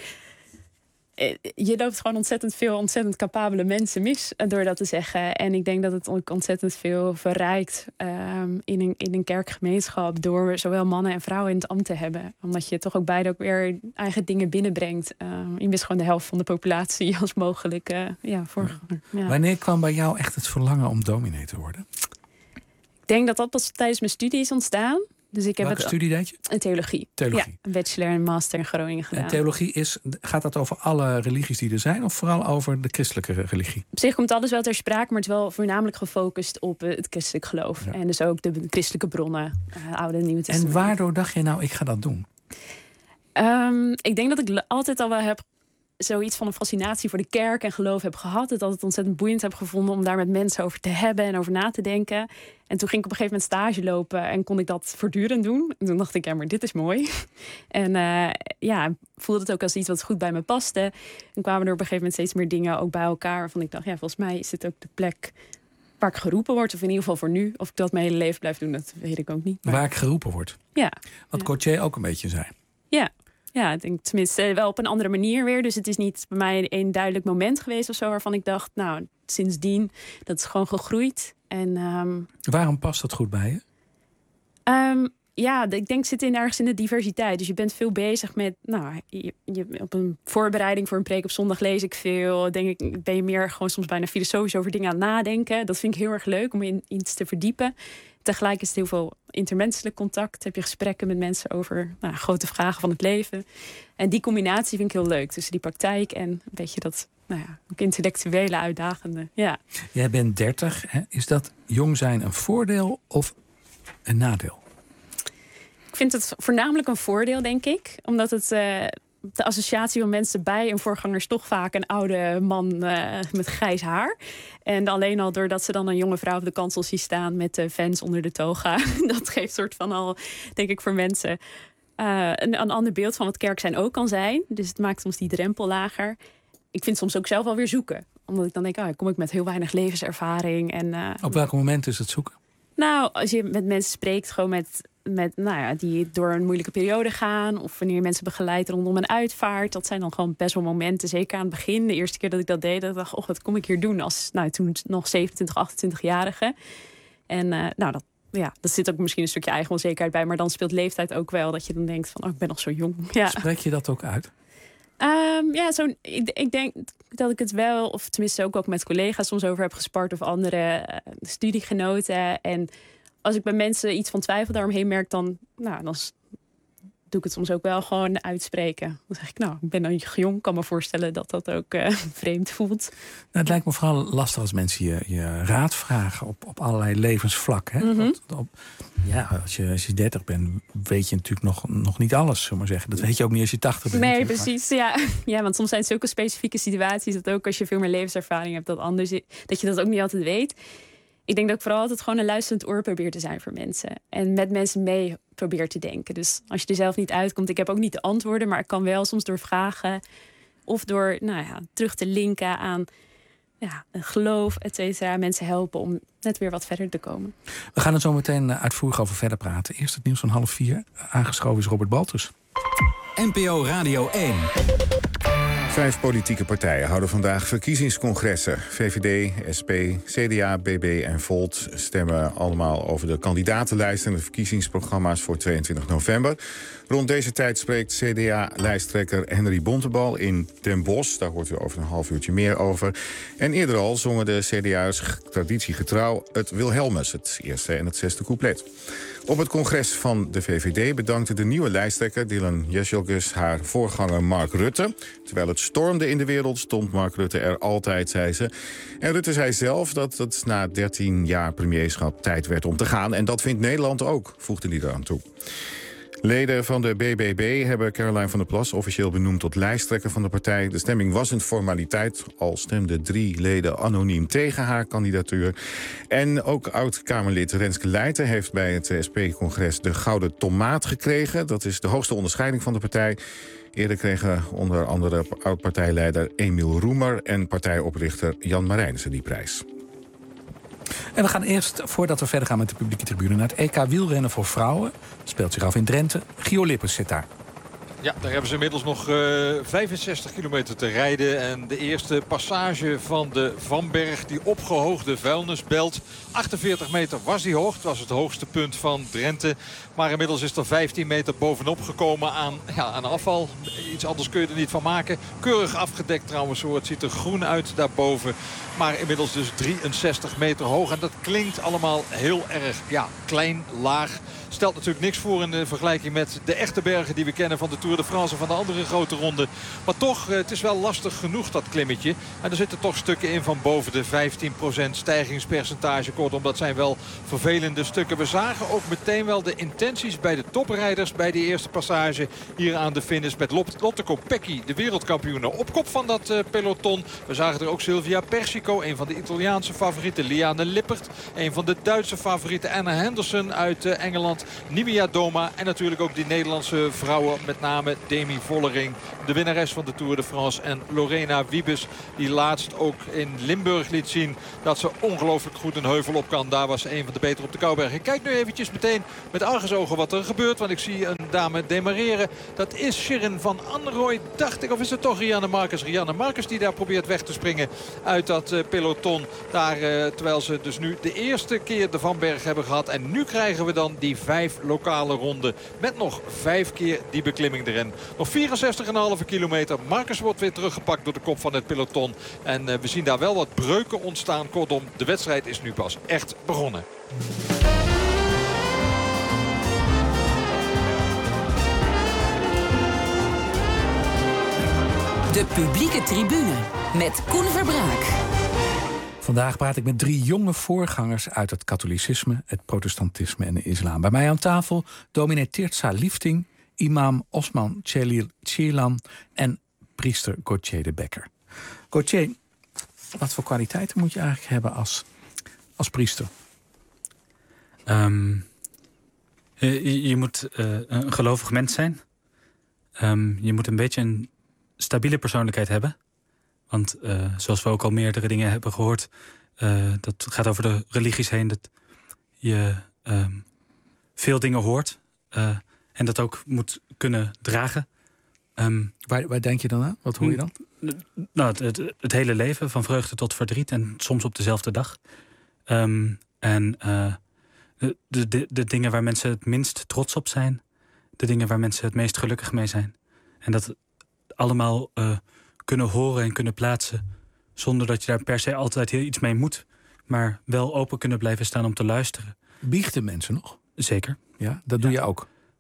Je loopt gewoon ontzettend veel ontzettend capabele mensen mis door dat te zeggen. En ik denk dat het ook ontzettend veel verrijkt um, in, een, in een kerkgemeenschap door zowel mannen en vrouwen in het ambt te hebben. Omdat je toch ook beide ook weer eigen dingen binnenbrengt. Um, je mist gewoon de helft van de populatie als mogelijk uh, ja, voorganger. Ja. Wanneer kwam bij jou echt het verlangen om dominee te worden? Ik denk dat dat pas tijdens mijn studie is ontstaan. Dus ik heb Welke het, studie deed je? Een theologie. Theologie. Ja, een bachelor en master in Groningen gedaan. En theologie is, gaat dat over alle religies die er zijn of vooral over de christelijke religie? Op zich komt alles wel ter sprake, maar het is wel voornamelijk gefocust op het christelijk geloof. Ja. En dus ook de christelijke bronnen, uh, Oude en Nieuwe Testament. En waardoor dacht je nou, ik ga dat doen? Um, ik denk dat ik altijd al wel heb zoiets van een fascinatie voor de kerk en geloof heb gehad. Het altijd ontzettend boeiend heb gevonden om daar met mensen over te hebben en over na te denken. En toen ging ik op een gegeven moment stage lopen en kon ik dat voortdurend doen. En toen dacht ik, ja, maar dit is mooi. En uh, ja, voelde het ook als iets wat goed bij me paste. En kwamen er op een gegeven moment steeds meer dingen ook bij elkaar waarvan ik dacht, ja, volgens mij is dit ook de plek waar ik geroepen word. Of in ieder geval voor nu. Of ik dat mijn hele leven blijf doen, dat weet ik ook niet. Maar... Waar ik geroepen word? Ja. Wat ja. Gautier ook een beetje zei. Ja. Ja, ik denk tenminste wel op een andere manier weer. Dus het is niet bij mij een duidelijk moment geweest of zo waarvan ik dacht, nou, sindsdien, dat is gewoon gegroeid. En, um, waarom past dat goed bij je? Um, ja, ik denk zit in ergens in de diversiteit. Dus je bent veel bezig met, nou, je, je, op een voorbereiding voor een preek op zondag lees ik veel. Denk ik, ben je meer gewoon soms bijna filosofisch over dingen aan het nadenken. Dat vind ik heel erg leuk om in iets te verdiepen. Tegelijk is het heel veel intermenselijk contact. Heb je gesprekken met mensen over nou, grote vragen van het leven. En die combinatie vind ik heel leuk. Tussen die praktijk en een beetje dat nou ja, ook intellectuele uitdagende. Ja. Jij bent dertig. Hè? Is dat jong zijn een voordeel of een nadeel? Ik vind het voornamelijk een voordeel, denk ik. Omdat het... Uh, de associatie van mensen bij een voorganger is toch vaak een oude man uh, met grijs haar. En alleen al doordat ze dan een jonge vrouw op de kansel zien staan met de fans onder de toga. Dat geeft soort van al, denk ik, voor mensen uh, een, een ander beeld van wat kerk zijn ook kan zijn. Dus het maakt soms die drempel lager. Ik vind het soms ook zelf wel weer zoeken. Omdat ik dan denk, oh, kom ik met heel weinig levenservaring. En, uh, op welk moment is het zoeken? Nou, als je met mensen spreekt, gewoon met... Met, nou ja, die door een moeilijke periode gaan. Of wanneer je mensen begeleidt rondom een uitvaart. Dat zijn dan gewoon best wel momenten. Zeker aan het begin. De eerste keer dat ik dat deed. Dat ik dacht, oh, wat kom ik hier doen? Als nou, toen nog zevenentwintig, achtentwintig-jarige. En uh, nou, dat, ja, dat zit ook misschien een stukje eigen onzekerheid bij. Maar dan speelt leeftijd ook wel. Dat je dan denkt van, oh, ik ben nog zo jong. Ja. Spreek je dat ook uit? Um, ja, zo, ik, ik denk dat ik het wel... Of tenminste ook, ook met collega's soms over heb gespart. Of andere uh, studiegenoten. En... Als ik bij mensen iets van twijfel daaromheen merk, dan, nou, dan doe ik het soms ook wel gewoon uitspreken. Dan zeg ik, nou, ik ben nog jong. Ik kan me voorstellen dat dat ook uh, vreemd voelt. Nou, het lijkt me vooral lastig als mensen je, je raad vragen op, op allerlei levensvlakken. Hè? Mm-hmm. Want op, ja, als je, als je dertig bent, weet je natuurlijk nog, nog niet alles, zullen we maar zeggen. Dat weet je ook niet als je tachtig bent. Nee, precies. Ja. ja, want soms zijn het zulke specifieke situaties dat ook als je veel meer levenservaring hebt, dat, anders, dat je dat ook niet altijd weet. Ik denk dat ik vooral altijd gewoon een luisterend oor probeer te zijn voor mensen. En met mensen mee probeer te denken. Dus als je er zelf niet uitkomt, ik heb ook niet de antwoorden, maar ik kan wel soms door vragen of door nou ja, terug te linken aan ja, een geloof, et cetera, mensen helpen om net weer wat verder te komen. We gaan er zo meteen uitvoerig over verder praten. Eerst het nieuws van half vier. Aangeschoven is Robert Baltus. N P O Radio één. Vijf politieke partijen houden vandaag verkiezingscongressen. V V D, S P, C D A, B B en Volt stemmen allemaal over de kandidatenlijsten en de verkiezingsprogramma's voor tweeëntwintig november. Rond deze tijd spreekt C D A-lijsttrekker Henry Bontebal in Den Bosch. Daar hoort u over een half uurtje meer over. En eerder al zongen de C D A'ers traditiegetrouw het Wilhelmus, het eerste en het zesde couplet. Op het congres van de V V D bedankte de nieuwe lijsttrekker Dylan Jezielgus haar voorganger Mark Rutte. Terwijl het stormde in de wereld stond Mark Rutte er altijd, zei ze. En Rutte zei zelf dat het na dertien jaar premierschap tijd werd om te gaan. En dat vindt Nederland ook, voegde hij eraan toe. Leden van de B B B hebben Caroline van der Plas officieel benoemd tot lijsttrekker van de partij. De stemming was een formaliteit, al stemden drie leden anoniem tegen haar kandidatuur. En ook oud-Kamerlid Renske Leijten heeft bij het S P-congres de Gouden Tomaat gekregen. Dat is de hoogste onderscheiding van de partij. Eerder kregen onder andere oud-partijleider Emiel Roemer en partijoprichter Jan Marijnissen die prijs. En we gaan eerst, voordat we verder gaan met de publieke tribune, naar het E K wielrennen voor vrouwen. Dat speelt zich af in Drenthe. Gio Lippers zit daar. Ja, daar hebben ze inmiddels nog uh, vijfenzestig kilometer te rijden. En de eerste passage van de Vanberg, die opgehoogde vuilnisbelt. achtenveertig meter was die hoog. Het was het hoogste punt van Drenthe. Maar inmiddels is er vijftien meter bovenop gekomen aan, ja, aan afval. Iets anders kun je er niet van maken. Keurig afgedekt trouwens hoor. Het ziet er groen uit daarboven. Maar inmiddels dus drieënzestig meter hoog. En dat klinkt allemaal heel erg ja, klein, laag. Stelt natuurlijk niks voor in de vergelijking met de echte bergen die we kennen van de Tour de France en van de andere grote ronden. Maar toch, het is wel lastig genoeg dat klimmetje. En er zitten toch stukken in van boven de vijftien procent stijgingspercentage. Kortom, dat zijn wel vervelende stukken. We zagen ook meteen wel de intenties bij de toprijders bij die eerste passage hier aan de finish. Met Lotte Kopecky, de wereldkampioene, op kop van dat uh, peloton. We zagen er ook Silvia Persico, een van de Italiaanse favorieten. Liane Lippert, een van de Duitse favorieten. Anna Henderson uit uh, Engeland. Nimia Doma en natuurlijk ook die Nederlandse vrouwen. Met name Demi Vollering, de winnares van de Tour de France. En Lorena Wiebes, die laatst ook in Limburg liet zien dat ze ongelooflijk goed een heuvel op kan. Daar was ze een van de beter op de Kouberg. Ik kijk nu eventjes meteen met argusogen wat er gebeurt. Want ik zie een dame demareren. Dat is Shirin van Anrooy, dacht ik. Of is het toch Rianne Marcus? Rianne Marcus die daar probeert weg te springen uit dat uh, peloton. Daar, uh, terwijl ze dus nu de eerste keer de Vanberg hebben gehad. En nu krijgen we dan die vijf lokale ronden. Met nog vijf keer die beklimming erin. Nog vierenzestig komma vijf kilometer. Marcus wordt weer teruggepakt door de kop van het peloton. En uh, we zien daar wel wat breuken ontstaan. Kortom, de wedstrijd is nu pas echt begonnen. De publieke tribune met Koen Verbraak. Vandaag praat ik met drie jonge voorgangers uit het katholicisme, het protestantisme en de islam. Bij mij aan tafel dominee Tirtsa Liefting, imam Osman Ceylan en priester Gauthier de Bekker. Gauthier, wat voor kwaliteiten moet je eigenlijk hebben als, als priester? Um, je, je moet uh, een gelovig mens zijn. Um, je moet een beetje een stabiele persoonlijkheid hebben. Want uh, zoals we ook al meerdere dingen hebben gehoord, Uh, dat gaat over de religies heen. Dat je uh, veel dingen hoort. Uh, en dat ook moet kunnen dragen. Um, waar, waar denk je dan aan? Wat hoor je dan? Nou, het, het, het hele leven, van vreugde tot verdriet. En soms op dezelfde dag. Um, en uh, de, de, de, de dingen waar mensen het minst trots op zijn. De dingen waar mensen het meest gelukkig mee zijn. En dat allemaal uh, kunnen horen en kunnen plaatsen. Zonder dat je daar per se altijd heel iets mee moet. Maar wel open kunnen blijven staan om te luisteren. Biechten mensen nog? Zeker. Ja, dat doe ja. je ook?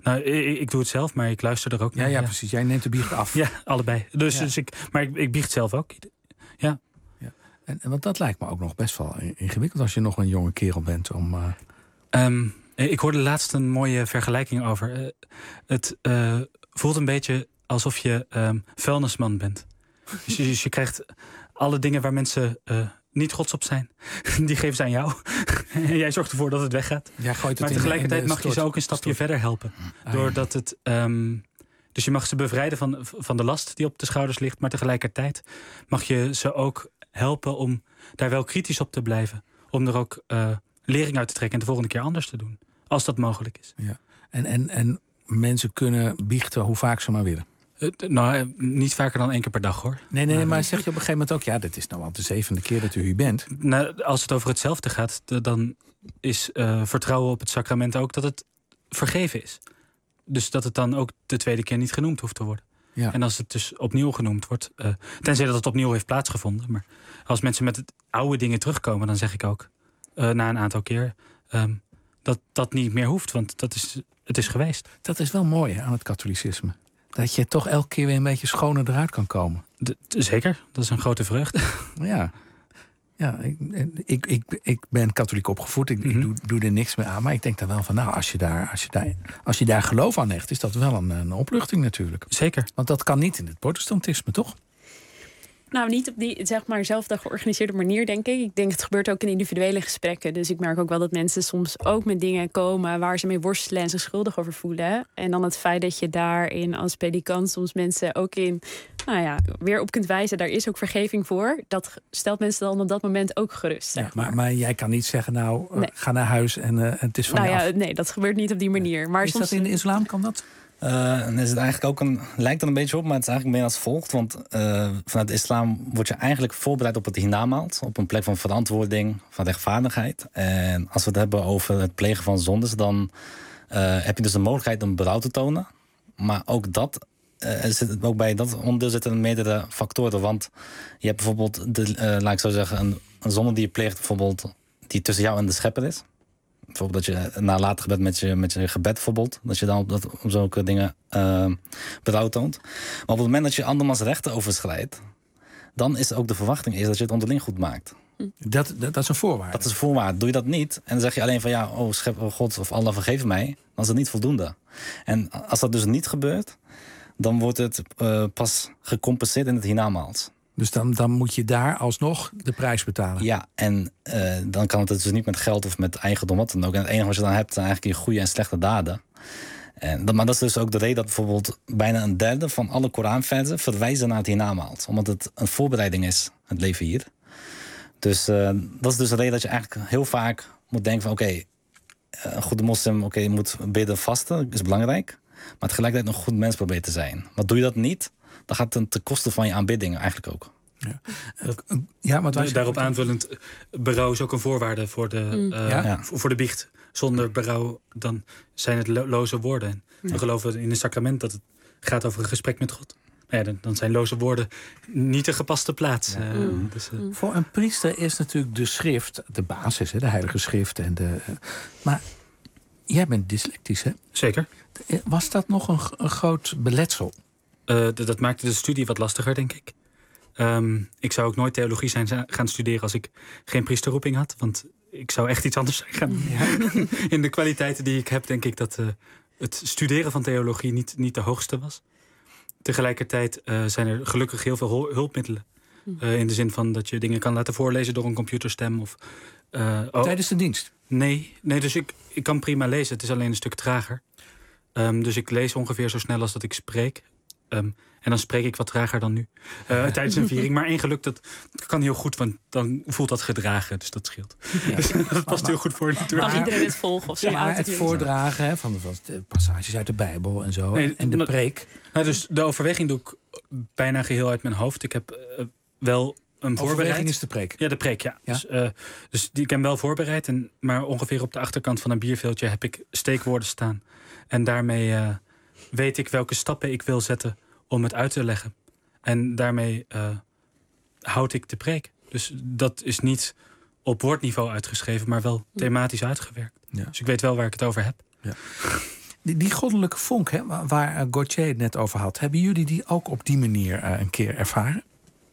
Nou, ik, ik doe het zelf, maar ik luister er ook naar. Ja, ja, ja. precies. Jij neemt de biecht af. Ja, allebei. Dus, Ja. dus ik, maar ik, ik biecht zelf ook. Ja. Ja. En, en want dat lijkt me ook nog best wel ingewikkeld als je nog een jonge kerel bent om... Uh... Um, ik hoorde laatst een mooie vergelijking over. Uh, het uh, voelt een beetje alsof je um, vuilnisman bent. Dus je, dus je krijgt alle dingen waar mensen uh, niet trots op zijn. Die geven ze aan jou. En jij zorgt ervoor dat het weggaat. Jij gooit het maar in, tegelijkertijd in de mag je stort, ze ook een stapje stort. verder helpen. Ah, Doordat het... Um, dus je mag ze bevrijden van, van de last die op de schouders ligt. Maar tegelijkertijd mag je ze ook helpen om daar wel kritisch op te blijven. Om er ook uh, lering uit te trekken en de volgende keer anders te doen. Als dat mogelijk is. Ja. En, en, en mensen kunnen biechten hoe vaak ze maar willen? Uh, nou, niet vaker dan één keer per dag, hoor. Nee, nee, maar, maar zeg je op een gegeven moment ook... ja, dit is nou al de zevende keer dat u hier bent. Nou, als het over hetzelfde gaat, dan is uh, vertrouwen op het sacrament ook dat het vergeven is. Dus dat het dan ook de tweede keer niet genoemd hoeft te worden. Ja. En als het dus opnieuw genoemd wordt... Uh, tenzij dat het opnieuw heeft plaatsgevonden. Maar als mensen met het oude dingen terugkomen... dan zeg ik ook, uh, na een aantal keer... Um, dat dat niet meer hoeft, want dat is, het is geweest. Dat is wel mooi aan het katholicisme. Dat je toch elke keer weer een beetje schoner eruit kan komen. De, zeker, dat is een grote vreugde. Ja, ja ik, ik, ik, ik ben katholiek opgevoed. Ik, mm-hmm. ik doe, doe er niks meer aan. Maar ik denk dan wel van, nou, als je daar, als je daar, als je daar geloof aan hecht... is dat wel een, een opluchting natuurlijk. Zeker. Want dat kan niet in het protestantisme, toch? Nou, niet op die, zeg maar, zelf georganiseerde manier, denk ik. Ik denk, het gebeurt ook in individuele gesprekken. Dus ik merk ook wel dat mensen soms ook met dingen komen... waar ze mee worstelen en zich schuldig over voelen. En dan het feit dat je daarin als predikant soms mensen ook in... nou ja, weer op kunt wijzen, daar is ook vergeving voor. Dat stelt mensen dan op dat moment ook gerust. Zeg ja, maar. Maar, maar jij kan niet zeggen, nou, uh, nee. ga naar huis en uh, het is van nou je ja, af. Nee, dat gebeurt niet op die manier. Maar is soms... dat in de islam, kan dat? Uh, dan is het eigenlijk ook een, lijkt er een beetje op, maar het is eigenlijk meer als volgt. Want uh, vanuit de islam word je eigenlijk voorbereid op het hiernamaals. Op een plek van verantwoording, van rechtvaardigheid. En als we het hebben over het plegen van zondes, dan uh, heb je dus de mogelijkheid om berouw te tonen. Maar ook dat, uh, zit, ook bij dat onderdeel zitten meerdere factoren. Want je hebt bijvoorbeeld, de, uh, laat ik zo zeggen, een, een zonde die je pleegt, bijvoorbeeld, die tussen jou en de schepper is. Bijvoorbeeld dat je nalatig bent met je, met je gebed bijvoorbeeld. Dat je dan op, dat, op zulke dingen uh, berouw toont. Maar op het moment dat je andermans rechten overschrijdt... dan is ook de verwachting is dat je het onderling goed maakt. Dat, dat, dat is een voorwaarde? Dat is een voorwaarde. Doe je dat niet en dan zeg je alleen van... ja, oh, schep, oh God of Allah vergeef mij, dan is het niet voldoende. En als dat dus niet gebeurt... dan wordt het uh, pas gecompenseerd in het hiernamaals. Dus dan, dan moet je daar alsnog de prijs betalen? Ja, en uh, dan kan het dus niet met geld of met eigendom, wat dan ook. En het enige wat je dan hebt, zijn eigenlijk je goede en slechte daden. En, maar dat is dus ook de reden dat bijvoorbeeld bijna een derde van alle Koranversen verwijzen naar het hiernamaals. Omdat het een voorbereiding is, het leven hier. Dus uh, dat is dus de reden dat je eigenlijk heel vaak moet denken van... oké, okay, een goede moslim, oké, okay, je moet bidden, vasten, is belangrijk. Maar tegelijkertijd een goed mens proberen te zijn. Maar doe je dat niet... dan gaat het ten koste van je aanbidding eigenlijk ook. Ja, ja maar het daarop aanvullend, berouw is ook een voorwaarde voor de, mm. uh, ja? voor de biecht. Zonder berouw, dan zijn het lo- loze woorden. En ja. We geloven in het sacrament dat het gaat over een gesprek met God. Ja, dan, dan zijn loze woorden niet de gepaste plaats. Ja. Uh, mm. dus, uh... mm. Voor een priester is natuurlijk de schrift de basis, hè, de heilige schrift. En de, uh, maar jij bent dyslectisch, hè? Zeker. Was dat nog een, een groot beletsel? Uh, d- dat maakte de studie wat lastiger, denk ik. Um, ik zou ook nooit theologie zijn gaan studeren als ik geen priesterroeping had. Want ik zou echt iets anders zijn gaan. Ja. In de kwaliteiten die ik heb, denk ik dat uh, het studeren van theologie niet, niet de hoogste was. Tegelijkertijd uh, zijn er gelukkig heel veel hulpmiddelen. Uh, in de zin van dat je dingen kan laten voorlezen door een computerstem. Of, uh, oh, tijdens de dienst? Nee, nee dus ik, ik kan prima lezen. Het is alleen een stuk trager. Um, dus ik lees ongeveer zo snel als dat ik spreek. Um, en dan spreek ik wat trager dan nu. Uh, tijdens een viering. Maar één geluk, dat, dat kan heel goed. Want dan voelt dat gedragen. Dus dat scheelt. Ja. Dus dat past heel goed voor natuurlijk. Kan iedereen het volgen of zo? Ja, het voordragen hè, van, van de passages uit de Bijbel en zo. Nee, en de maar, preek. Nou, dus de overweging doe ik bijna geheel uit mijn hoofd. Ik heb uh, wel een voorbereid. Is de preek? Ja, de preek, ja. ja? Dus, uh, dus die ik heb wel voorbereid. En, maar ongeveer op de achterkant van een bierveeltje heb ik steekwoorden staan. En daarmee uh, weet ik welke stappen ik wil zetten om het uit te leggen. En daarmee uh, houd ik de preek. Dus dat is niet op woordniveau uitgeschreven, maar wel thematisch uitgewerkt. Ja. Dus ik weet wel waar ik het over heb. Ja. Die, die goddelijke vonk, hè, waar uh, Gauthier het net over had... hebben jullie die ook op die manier uh, een keer ervaren?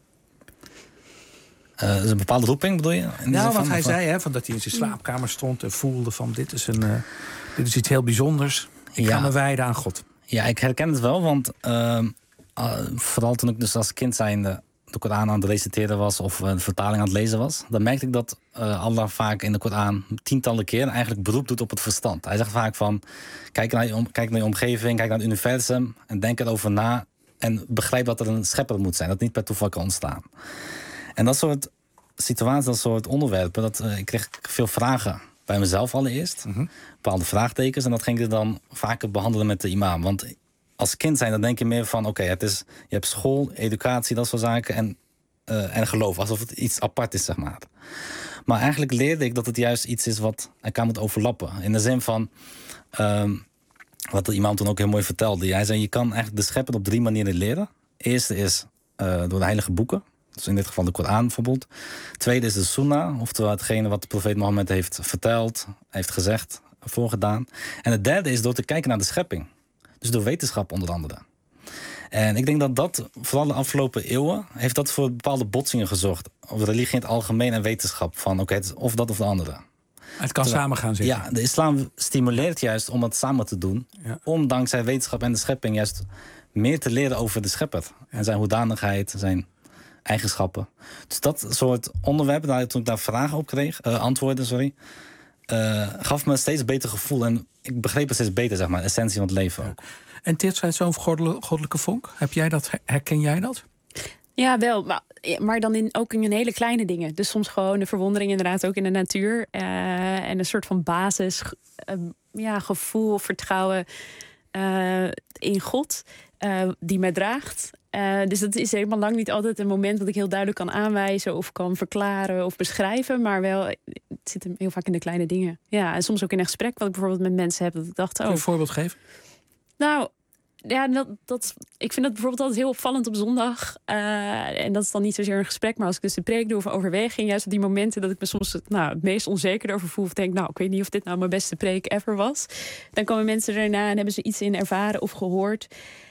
Uh, is een bepaalde roeping, bedoel je? In nou, wat van, hij zei hè, van dat hij in zijn slaapkamer stond en voelde van... dit is, een, uh, dit is iets heel bijzonders. Ik ja. ga me wijden aan God. Ja, ik herken het wel, want uh, uh, vooral toen ik dus als kind zijnde... de Koran aan het reciteren was of uh, de vertaling aan het lezen was... dan merkte ik dat uh, Allah vaak in de Koran tientallen keren... eigenlijk beroep doet op het verstand. Hij zegt vaak van, kijk naar je, om, kijk naar je omgeving, kijk naar het universum... en denk erover na en begrijp dat er een schepper moet zijn... dat niet per toeval kan ontstaan. En dat soort situaties, dat soort onderwerpen... Dat, uh, ik kreeg veel vragen bij mezelf allereerst. Mm-hmm. Bepaalde vraagtekens. En dat ging ik dan vaker behandelen met de imam. Want als kind zijn, dan denk je meer van... oké, okay, het is je hebt school, educatie, dat soort zaken... en, uh, en geloof, alsof het iets apart is, zeg maar. Maar eigenlijk leerde ik dat het juist iets is wat elkaar moet overlappen. In de zin van... Um, wat de imam toen ook heel mooi vertelde. Hij zei, je kan eigenlijk de schepper op drie manieren leren. Eerste is uh, door de heilige boeken. Dus in dit geval de Koran bijvoorbeeld. Tweede is de Sunnah, oftewel hetgene wat de profeet Mohammed heeft verteld, heeft gezegd, voorgedaan. En het derde is door te kijken naar de schepping. Dus door wetenschap onder andere. En ik denk dat dat, vooral de afgelopen eeuwen, heeft dat voor bepaalde botsingen gezorgd. Over religie in het algemeen en wetenschap. Van oké, okay, of dat of de andere. Het kan Terwijl, samen gaan zitten. Ja, de islam stimuleert juist om het samen te doen. Ja. Om dankzij wetenschap en de schepping juist meer te leren over de schepper. En zijn hoedanigheid, zijn eigenschappen. Dus dat soort onderwerpen, toen ik daar vragen op kreeg, uh, antwoorden, sorry, uh, gaf me een steeds beter gevoel. En ik begreep het steeds beter, zeg maar, de essentie van het leven ook. En Teertstra, zo'n goddelijke vonk, heb jij dat, herken jij dat? Ja, wel, maar, maar dan in, ook in hele kleine dingen. Dus soms gewoon de verwondering inderdaad ook in de natuur. Uh, en een soort van basis, uh, ja, gevoel, vertrouwen uh, in God, uh, die mij draagt. Uh, dus dat is helemaal lang niet altijd een moment dat ik heel duidelijk kan aanwijzen of kan verklaren of beschrijven. Maar wel, het zit hem heel vaak in de kleine dingen. Ja, en soms ook in een gesprek wat ik bijvoorbeeld met mensen heb. Dat ik dacht, oh. Kun je een voorbeeld geven? Nou, ja, dat, dat, ik vind dat bijvoorbeeld altijd heel opvallend op zondag. Uh, en dat is dan niet zozeer een gesprek, maar als ik dus de preek doe of overweging, juist op die momenten dat ik me soms nou, het meest onzeker over voel. Of denk, nou, ik weet niet of dit nou mijn beste preek ever was. Dan komen mensen erna en hebben ze iets in ervaren of gehoord.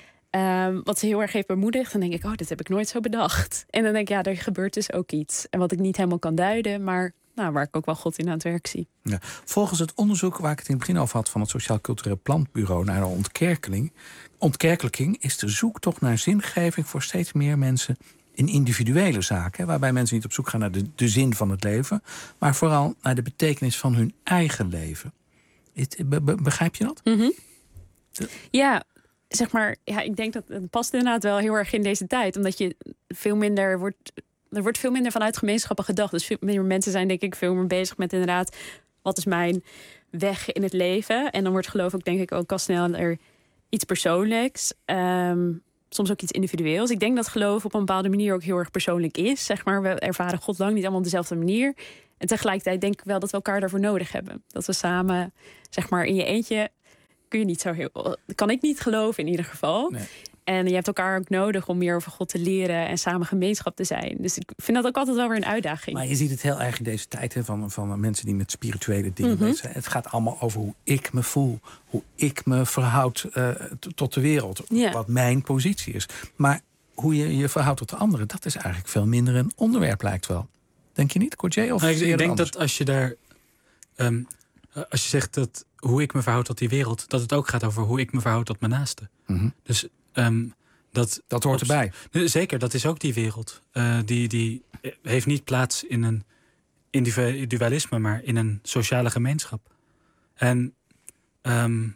Um, wat ze heel erg heeft bemoedigd. Dan denk ik, oh, dit heb ik nooit zo bedacht. En dan denk ik, ja, er gebeurt dus ook iets. En wat ik niet helemaal kan duiden, maar nou, waar ik ook wel God in aan het werk zie. Ja. Volgens het onderzoek waar ik het in het begin over had van het Sociaal Cultureel Planbureau naar de ontkerkeling, ontkerkelijking is de zoektocht naar zingeving voor steeds meer mensen in individuele zaken. Waarbij mensen niet op zoek gaan naar de, de zin van het leven, maar vooral naar de betekenis van hun eigen leven. Het, be, be, begrijp je dat? Mm-hmm. De... Ja. Zeg maar, ja, ik denk dat het past inderdaad wel heel erg in deze tijd. Omdat je veel minder wordt. Er wordt veel minder vanuit gemeenschappen gedacht. Dus veel meer mensen zijn, denk ik, veel meer bezig met inderdaad, wat is mijn weg in het leven? En dan wordt geloof ik, denk ik, ook al snel er iets persoonlijks. Um, soms ook iets individueels. Ik denk dat geloof op een bepaalde manier ook heel erg persoonlijk is. Zeg maar, we ervaren God lang niet allemaal op dezelfde manier. En tegelijkertijd denk ik wel dat we elkaar daarvoor nodig hebben. Dat we samen, zeg maar, in je eentje kun je niet zo heel... kan ik niet geloven in ieder geval. Nee. En je hebt elkaar ook nodig om meer over God te leren en samen gemeenschap te zijn. Dus ik vind dat ook altijd wel weer een uitdaging. Maar je ziet het heel erg in deze tijd hè, van, van mensen die met spirituele dingen Mm-hmm. bezig zijn. Het gaat allemaal over hoe ik me voel. Hoe ik me verhoud uh, t- tot de wereld. Ja. Wat mijn positie is. Maar hoe je je verhoudt tot de anderen, dat is eigenlijk veel minder een onderwerp, lijkt wel. Denk je niet, Gauthier? Of nou, ik ik denk anders? dat als je daar... Um, als je zegt dat hoe ik me verhoud tot die wereld, dat het ook gaat over hoe ik me verhoud tot mijn naaste. Mm-hmm. Dus um, dat, dat hoort op, erbij. Zeker, dat is ook die wereld. Uh, die, die heeft niet plaats in een individualisme, maar in een sociale gemeenschap. En um,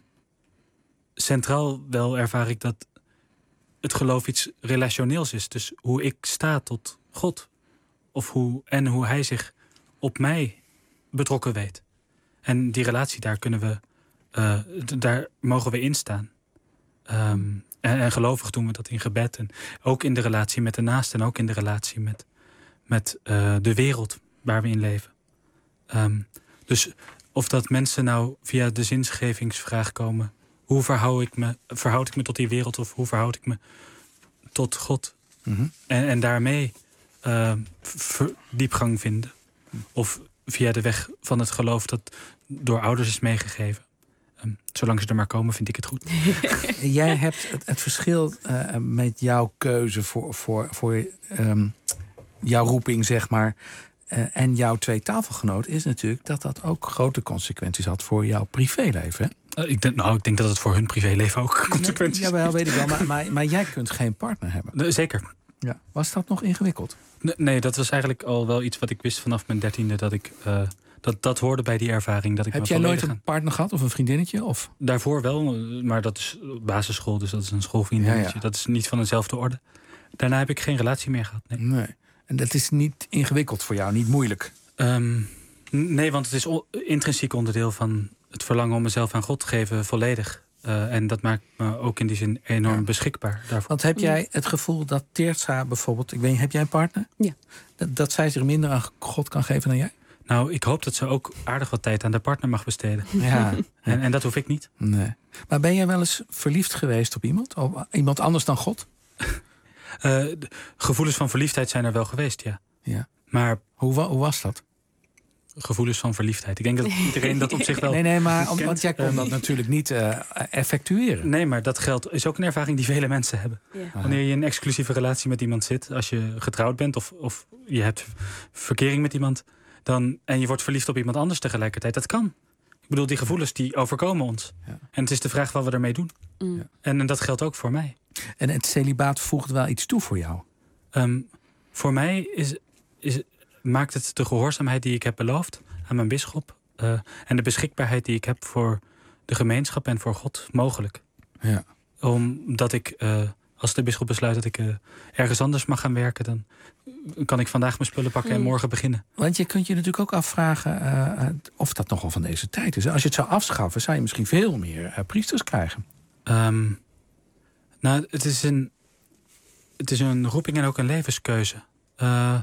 centraal wel ervaar ik dat het geloof iets relationeels is. Dus hoe ik sta tot God. Of hoe, en hoe hij zich op mij betrokken weet. En die relatie, daar kunnen we, uh, daar mogen we in staan. Um, en, en gelovig doen we dat in gebed. En ook in de relatie met de naasten. En ook in de relatie met, met uh, de wereld waar we in leven. Um, dus of dat mensen nou via de zinsgevingsvraag komen. Hoe verhoud ik me, verhoud ik me tot die wereld? Of hoe verhoud ik me tot God? Mm-hmm. En, en daarmee uh, ver, diepgang vinden. Of via de weg van het geloof dat door ouders is meegegeven. Um, zolang ze er maar komen, vind ik het goed. Jij hebt het, het verschil uh, met jouw keuze voor, voor, voor um, jouw roeping, zeg maar, uh, en jouw twee tafelgenoten, is natuurlijk dat dat ook grote consequenties had voor jouw privéleven. Hè? Uh, ik, denk, nou, ik denk dat het voor hun privéleven ook consequenties had. Jawel, weet ik wel. Maar, maar, maar jij kunt geen partner hebben. Uh, zeker. Ja. Was dat nog ingewikkeld? Nee, nee, dat was eigenlijk al wel iets wat ik wist vanaf mijn dertiende. Dat ik uh, dat, dat hoorde bij die ervaring. Dat ik Heb jij nooit een partner gehad of een vriendinnetje? Of? Daarvoor wel, maar dat is basisschool, dus dat is een schoolvriendinnetje. Ja, ja. Dat is niet van dezelfde orde. Daarna heb ik geen relatie meer gehad. Nee. nee. En dat is niet ingewikkeld voor jou, niet moeilijk? Um, nee, want het is o- intrinsiek onderdeel van het verlangen om mezelf aan God te geven, volledig. Uh, en dat maakt me ook in die zin enorm ja. beschikbaar daarvoor. Want heb jij het gevoel dat Teertstra bijvoorbeeld... Ik weet niet, heb jij een partner? Ja. Dat, dat zij zich minder aan God kan geven dan jij? Nou, ik hoop dat ze ook aardig wat tijd aan de partner mag besteden. Ja. en, en dat hoef ik niet. Nee. Maar ben jij wel eens verliefd geweest op iemand? Op iemand anders dan God? uh, gevoelens van verliefdheid zijn er wel geweest, ja. ja. Maar hoe, hoe was dat? Gevoelens van verliefdheid. Ik denk dat iedereen dat op zich wel... Nee, nee, maar om, want jij kon um, dat natuurlijk niet uh, effectueren. Nee, maar dat geldt is ook een ervaring die vele mensen hebben. Ja. Wanneer je in een exclusieve relatie met iemand zit, als je getrouwd bent of, of je hebt verkering met iemand, dan, en je wordt verliefd op iemand anders tegelijkertijd, dat kan. Ik bedoel, die gevoelens die overkomen ons. Ja. En het is de vraag wat we ermee doen. Mm. En, en dat geldt ook voor mij. En het celibaat voegt wel iets toe voor jou? Um, voor mij is... is maakt het de gehoorzaamheid die ik heb beloofd aan mijn bisschop uh, en de beschikbaarheid die ik heb voor de gemeenschap en voor God mogelijk. Ja. Omdat ik, uh, als de bisschop besluit dat ik uh, ergens anders mag gaan werken, dan kan ik vandaag mijn spullen pakken mm. en morgen beginnen. Want je kunt je natuurlijk ook afvragen uh, of dat nogal van deze tijd is. Als je het zou afschaffen, zou je misschien veel meer uh, priesters krijgen. Um, nou, het is, een, het is een roeping en ook een levenskeuze. Uh,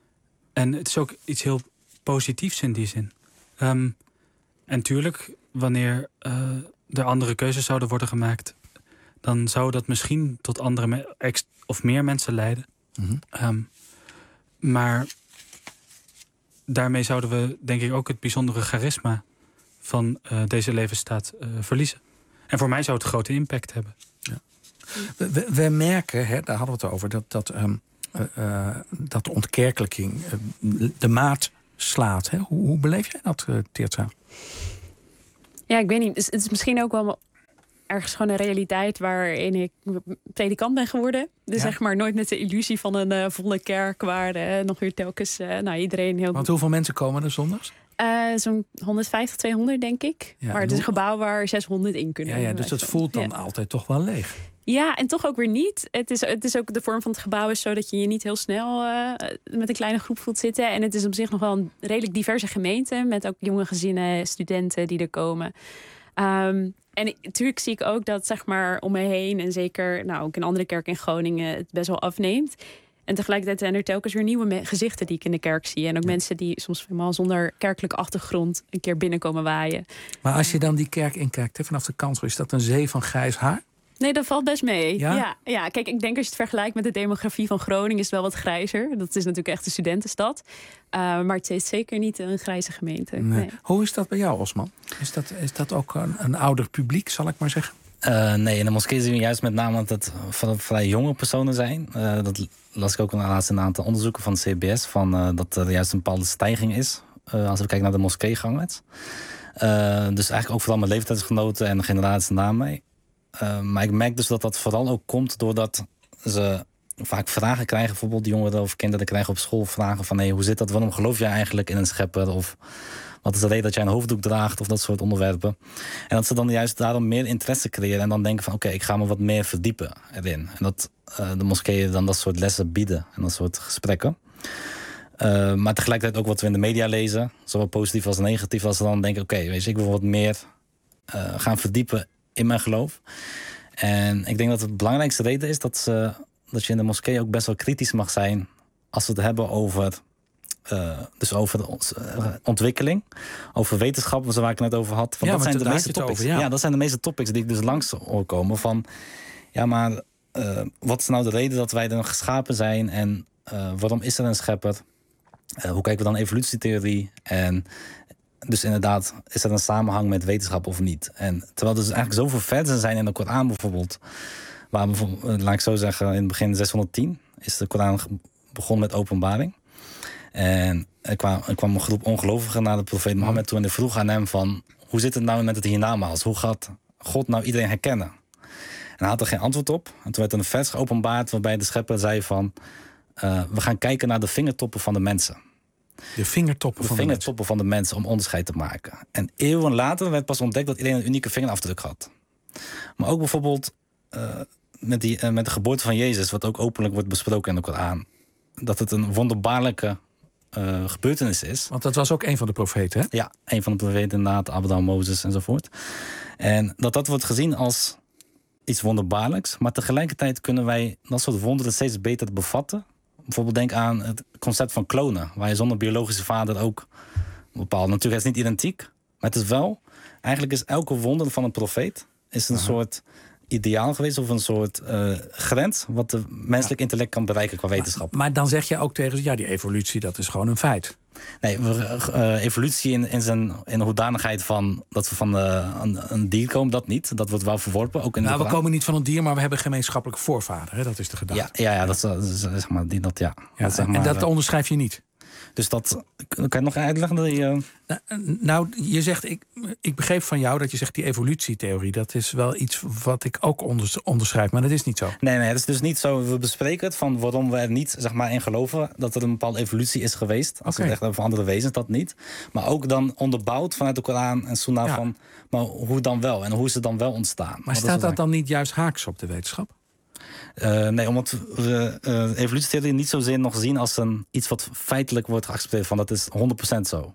En het is ook iets heel positiefs in die zin. Um, en tuurlijk, wanneer uh, er andere keuzes zouden worden gemaakt, dan zou dat misschien tot andere me- ex- of meer mensen leiden. Mm-hmm. Um, maar daarmee zouden we, denk ik, ook het bijzondere charisma van uh, deze levensstaat uh, verliezen. En voor mij zou het grote impact hebben. Ja. We, we, we merken, hè, daar hadden we het over, dat... dat um Uh, uh, dat de ontkerkelijking uh, de maat slaat. Hè? Hoe, hoe beleef jij dat, uh, Teertstra? Ja, ik weet niet. Het is misschien ook wel ergens gewoon een realiteit waarin ik predikant ben geworden. Dus ja. zeg maar nooit met de illusie van een uh, volle kerk waar uh, nog weer telkens uh, nou, iedereen heel... Want hoeveel mensen komen er zondags? Uh, zo'n honderdvijftig, tweehonderd denk ik. Ja, maar het is een gebouw waar zeshonderd in kunnen. Ja, ja, dus dat voelt dan ja. altijd toch wel leeg. Ja, en toch ook weer niet. Het is, het is ook de vorm van het gebouw is zo dat je je niet heel snel uh, met een kleine groep voelt zitten. En het is op zich nog wel een redelijk diverse gemeente met ook jonge gezinnen, studenten die er komen. Um, en natuurlijk zie ik ook dat zeg maar om me heen en zeker nou, ook in andere kerken in Groningen het best wel afneemt. En tegelijkertijd zijn er telkens weer nieuwe me- gezichten die ik in de kerk zie. En ook ja. mensen die soms helemaal zonder kerkelijke achtergrond een keer binnenkomen waaien. Maar als je dan die kerk inkijkt hè, vanaf de kansel, is dat een zee van grijs haar? Nee, dat valt best mee. Ja? Ja, ja, kijk, ik denk als je het vergelijkt met de demografie van Groningen is het wel wat grijzer. Dat is natuurlijk echt een studentenstad. Uh, maar het is zeker niet een grijze gemeente. Nee. Nee. Hoe is dat bij jou, Osman? Is dat, is dat ook een, een ouder publiek, zal ik maar zeggen? Uh, nee, in de moskee zien we juist met name dat het vrij jonge personen zijn. Uh, dat las ik ook laatst in een aantal onderzoeken van het C B S. Van, uh, dat er juist een bepaalde stijging is. Uh, als we kijken naar de moskeegangers. Uh, dus eigenlijk ook vooral mijn leeftijdsgenoten en de generatie na mij. Uh, maar ik merk dus dat dat vooral ook komt doordat ze vaak vragen krijgen. Bijvoorbeeld jongeren of kinderen krijgen op school vragen van... Hey, hoe zit dat? Waarom geloof jij eigenlijk in een schepper? Of wat is de reden dat jij een hoofddoek draagt? Of dat soort onderwerpen. En dat ze dan juist daarom meer interesse creëren. En dan denken van oké, okay, ik ga me wat meer verdiepen erin. En dat uh, de moskeeën dan dat soort lessen bieden. En dat soort gesprekken. Uh, maar tegelijkertijd ook wat we in de media lezen. Zowel positief als negatief. Als ze dan denken oké, okay, weet je, ik wil wat meer uh, gaan verdiepen in mijn geloof. En ik denk dat het belangrijkste reden is dat, ze, dat je in de moskee ook best wel kritisch mag zijn als we het hebben over, uh, dus over ons, uh, ontwikkeling, over wetenschap, waar ik het net over had. Van, ja, dat zijn de meeste topics. Over, ja. ja, dat zijn de meeste topics die ik dus langs hoor komen van, ja, maar uh, wat is nou de reden dat wij er nog geschapen zijn en uh, waarom is er een schepper? Uh, hoe kijken we dan evolutietheorie? En dus inderdaad, is er een samenhang met wetenschap of niet? En terwijl er dus eigenlijk zoveel versen zijn in de Koran bijvoorbeeld, waar bijvoorbeeld, laat ik zo zeggen, in het begin zeshonderdtien is de Koran begonnen met openbaring. En er kwam, er kwam een groep ongelovigen naar de profeet Mohammed toe en die vroeg aan hem van, hoe zit het nou met het hiernamaals? Hoe gaat God nou iedereen herkennen? En hij had er geen antwoord op. En toen werd er een vers geopenbaard waarbij de schepper zei van, uh, we gaan kijken naar de vingertoppen van de mensen. De vingertoppen, de van, vingertoppen de van de mensen om onderscheid te maken. En eeuwen later werd pas ontdekt dat iedereen een unieke vingerafdruk had. Maar ook bijvoorbeeld uh, met, die, uh, met de geboorte van Jezus, wat ook openlijk wordt besproken in de Koran, dat het een wonderbaarlijke uh, gebeurtenis is. Want dat was ook een van de profeten, hè? Ja, een van de profeten inderdaad, Abraham, Mozes enzovoort. En dat dat wordt gezien als iets wonderbaarlijks, maar tegelijkertijd kunnen wij dat soort wonderen steeds beter bevatten. Bijvoorbeeld denk aan het concept van klonen, waar je zonder biologische vader ook bepaalt. Natuurlijk is het niet identiek, maar het is wel, eigenlijk is elke wonder van een profeet is een Aha. soort ideaal geweest of een soort uh, grens wat de menselijk intellect kan bereiken qua wetenschap. Maar, maar dan zeg je ook tegen ze, ja, die evolutie, dat is gewoon een feit. Nee, uh, evolutie in, in zijn in de hoedanigheid van dat we van uh, een, een dier komen, dat niet. Dat wordt wel verworpen. Ook in nou, de we komen niet van een dier, maar we hebben gemeenschappelijke voorvader. Hè? Dat is de gedachte. Ja, ja, ja, dat is, dat is, zeg maar, die, dat, ja. ja dat, zeg maar, en dat onderschrijf je niet? Dus dat, kan je nog uitleggen? Dat je... Nou, nou, je zegt, ik, ik begreep van jou dat je zegt die evolutietheorie, dat is wel iets wat ik ook onderschrijf, maar dat is niet zo. Nee, nee, het is dus niet zo. We bespreken het van waarom we er niet, zeg maar, in geloven dat er een bepaalde evolutie is geweest. Als okay. we het echt over andere wezens, dat niet. Maar ook dan onderbouwd vanuit de Koran en Sunnah ja. van, maar hoe dan wel en hoe is het dan wel ontstaan? Maar, maar staat dat, dat dan niet juist haaks op de wetenschap? Uh, nee, omdat we uh, evolutietheorie niet zozeer nog zien als een, iets wat feitelijk wordt geaccepteerd. Van dat is honderd procent zo.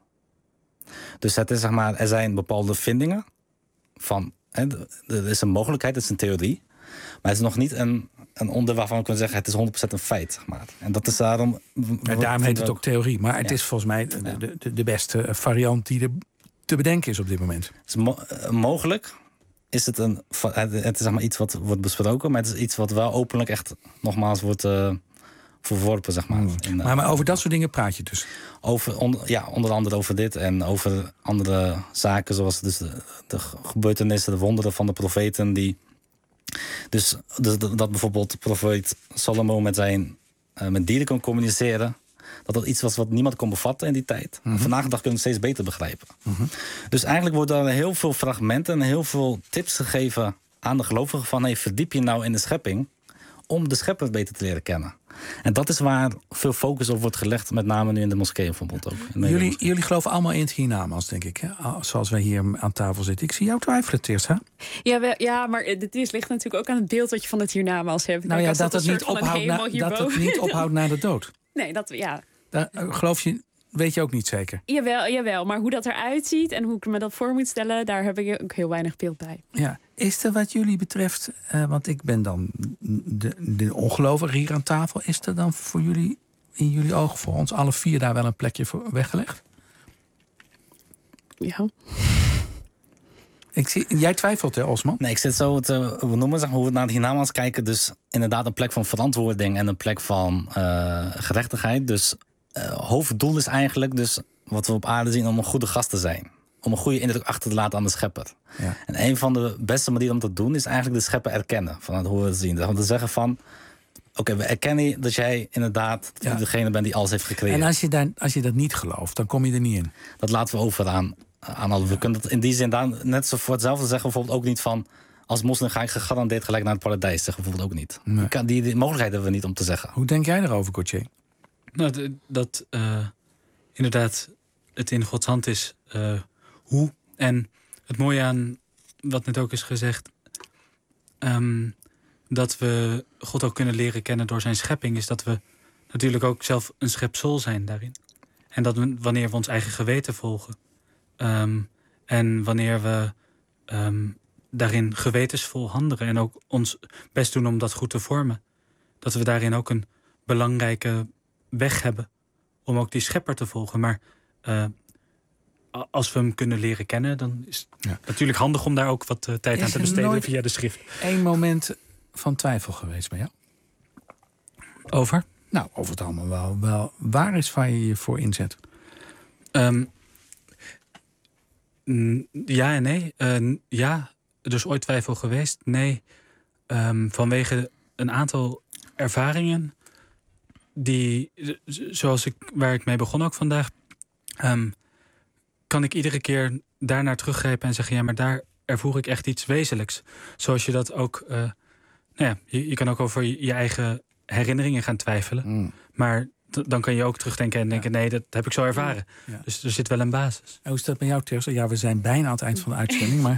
Dus het is, zeg maar, er zijn bepaalde vindingen van, hè, er is een mogelijkheid, het is een theorie. Maar het is nog niet een, een onder waarvan we kunnen zeggen het is honderd procent een feit. Zeg maar. En dat is daarom. Ja, daarom heet het ook theorie. Maar het ja. is volgens mij de, de, de beste variant die er te bedenken is op dit moment. Het is mo- mogelijk. Is het een, het is zeg maar iets wat wordt besproken, maar het is iets wat wel openlijk echt nogmaals wordt uh, verworpen, zeg maar. Hmm. In, uh, maar. Maar over dat soort dingen praat je dus? Over, on, ja, onder andere over dit en over andere zaken, zoals dus de, de gebeurtenissen, de wonderen van de profeten. Die, dus, dus dat bijvoorbeeld profeet Salomo met zijn uh, met dieren kon communiceren. Dat dat iets was wat niemand kon bevatten in die tijd. Mm-hmm. Vandaag de dag kunnen we het steeds beter begrijpen. Mm-hmm. Dus eigenlijk worden er heel veel fragmenten en heel veel tips gegeven aan de gelovigen van, hey, verdiep je nou in de schepping om de schepper beter te leren kennen. En dat is waar veel focus op wordt gelegd, met name nu in de moskeeën bijvoorbeeld ook. Jullie, jullie geloven allemaal in het hiernamaals, denk ik, hè? Zoals wij hier aan tafel zitten. Ik zie jou twijfelen, Teers, hè? Ja, wel, ja, maar het ligt natuurlijk ook aan het beeld wat je van het hiernamaals hebt. Nou Kijk, ja, dat, dat, het niet, ophoudt na, dat het niet ophoudt na de dood. Nee, dat, ja... Daar geloof je, weet je ook niet zeker? Jawel, jawel, maar hoe dat eruit ziet en hoe ik me dat voor moet stellen, daar heb ik ook heel weinig beeld bij. Ja. Is er wat jullie betreft, uh, want ik ben dan de, de ongelovige hier aan tafel, is er dan voor jullie, in jullie ogen, voor ons alle vier daar wel een plekje voor weggelegd? Ja. Ik zie, jij twijfelt, hè, Osman? Nee, ik zit zo te noemen, zeg maar, hoe we naar het hiernamaals kijken. Dus inderdaad een plek van verantwoording en een plek van uh, gerechtigheid. Dus uh, hoofddoel is eigenlijk dus wat we op aarde zien om een goede gast te zijn. Om een goede indruk achter te laten aan de schepper. Ja. En een van de beste manieren om dat te doen is eigenlijk de schepper erkennen. Van hoe we het zien. Om te zeggen van, oké, okay, we erkennen dat jij inderdaad ja. degene bent die alles heeft gecreëerd. En als je, daar, als je dat niet gelooft, dan kom je er niet in. Dat laten we over aan. Aan we kunnen dat in die zin dan net zo voor hetzelfde zeggen, bijvoorbeeld ook niet van, als moslim ga ik gegarandeerd gelijk naar het paradijs, zeggen bijvoorbeeld ook niet. Nee. Die, die, die mogelijkheid hebben we niet om te zeggen. Hoe denk jij erover, Gauthier? Nou, dat uh, inderdaad het in Gods hand is uh, hoe. En het mooie aan wat net ook is gezegd, um, dat we God ook kunnen leren kennen door zijn schepping, is dat we natuurlijk ook zelf een schepsel zijn daarin. En dat we, wanneer we ons eigen geweten volgen, Um, en wanneer we um, daarin gewetensvol handelen en ook ons best doen om dat goed te vormen, dat we daarin ook een belangrijke weg hebben om ook die schepper te volgen. Maar uh, als we hem kunnen leren kennen, dan is het ja. natuurlijk handig om daar ook wat uh, tijd is aan te besteden via de schrift. Eén moment van twijfel geweest bij jou? Over? Nou, over het allemaal wel, wel waar is waar je je voor inzet? Um, n- ja en nee. Uh, ja, er is ooit twijfel geweest. Nee, um, vanwege een aantal ervaringen die, zoals ik, waar ik mee begon ook vandaag, um, kan ik iedere keer daarnaar teruggrijpen en zeggen, ja, maar daar ervoer ik echt iets wezenlijks. Zoals je dat ook, uh, nou ja, je, je kan ook over je, je eigen herinneringen gaan twijfelen. Mm. Maar t- dan kan je ook terugdenken en denken, ja. nee, dat heb ik zo ervaren. Ja. Dus er zit wel een basis. En hoe is dat bij jou, Teersa? Ja, we zijn bijna aan het eind van de uitzending, maar...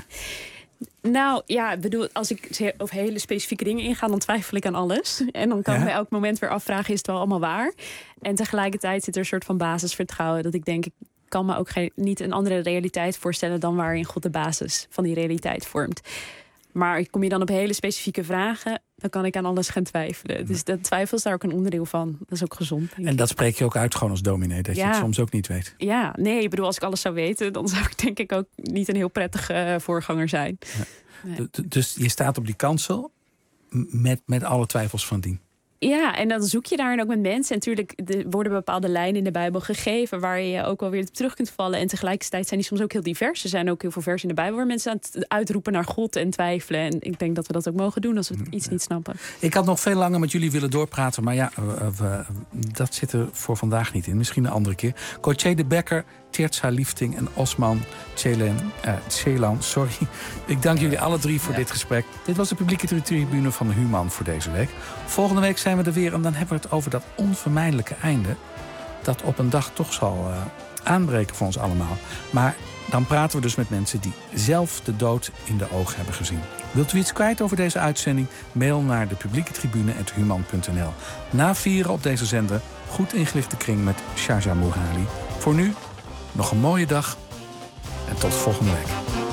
Nou ja, ik bedoel, als ik over hele specifieke dingen inga, dan twijfel ik aan alles. En dan kan ik ja? me elk moment weer afvragen, is het wel allemaal waar? En tegelijkertijd zit er een soort van basisvertrouwen. Dat ik denk, ik kan me ook geen, niet een andere realiteit voorstellen dan waarin God de basis van die realiteit vormt. Maar kom je dan op hele specifieke vragen, dan kan ik aan alles gaan twijfelen. Dus dat twijfel is daar ook een onderdeel van. Dat is ook gezond. En dat spreek je ook uit gewoon als dominee, dat ja. je het soms ook niet weet. Ja, nee, ik bedoel, als ik alles zou weten, dan zou ik denk ik ook niet een heel prettige uh, voorganger zijn. Ja. Nee. D- dus je staat op die kansel met, met alle twijfels van dien. Ja, en dan zoek je daarin ook met mensen. En natuurlijk er worden bepaalde lijnen in de Bijbel gegeven waar je ook wel weer op terug kunt vallen. En tegelijkertijd zijn die soms ook heel divers. Er zijn ook heel veel versen in de Bijbel waar mensen aan het uitroepen naar God en twijfelen. En ik denk dat we dat ook mogen doen als we iets ja. niet snappen. Ik had nog veel langer met jullie willen doorpraten, maar ja, we, we, dat zit er voor vandaag niet in. Misschien een andere keer. Gauthier de Bekker, Teersa Liefting en Osman Ceylan, uh, Ceylan, sorry. Ik dank jullie alle drie voor ja. dit gesprek. Dit was de publieke tribune van de Human voor deze week. Volgende week zijn we er weer en dan hebben we het over dat onvermijdelijke einde dat op een dag toch zal uh, aanbreken voor ons allemaal. Maar dan praten we dus met mensen die zelf de dood in de ogen hebben gezien. Wilt u iets kwijt over deze uitzending? Mail naar de publieke tribune at human punt n l. Na vieren op deze zender Goed Ingelichte Kring met Sharja Mourali. Voor nu nog een mooie dag en tot volgende week.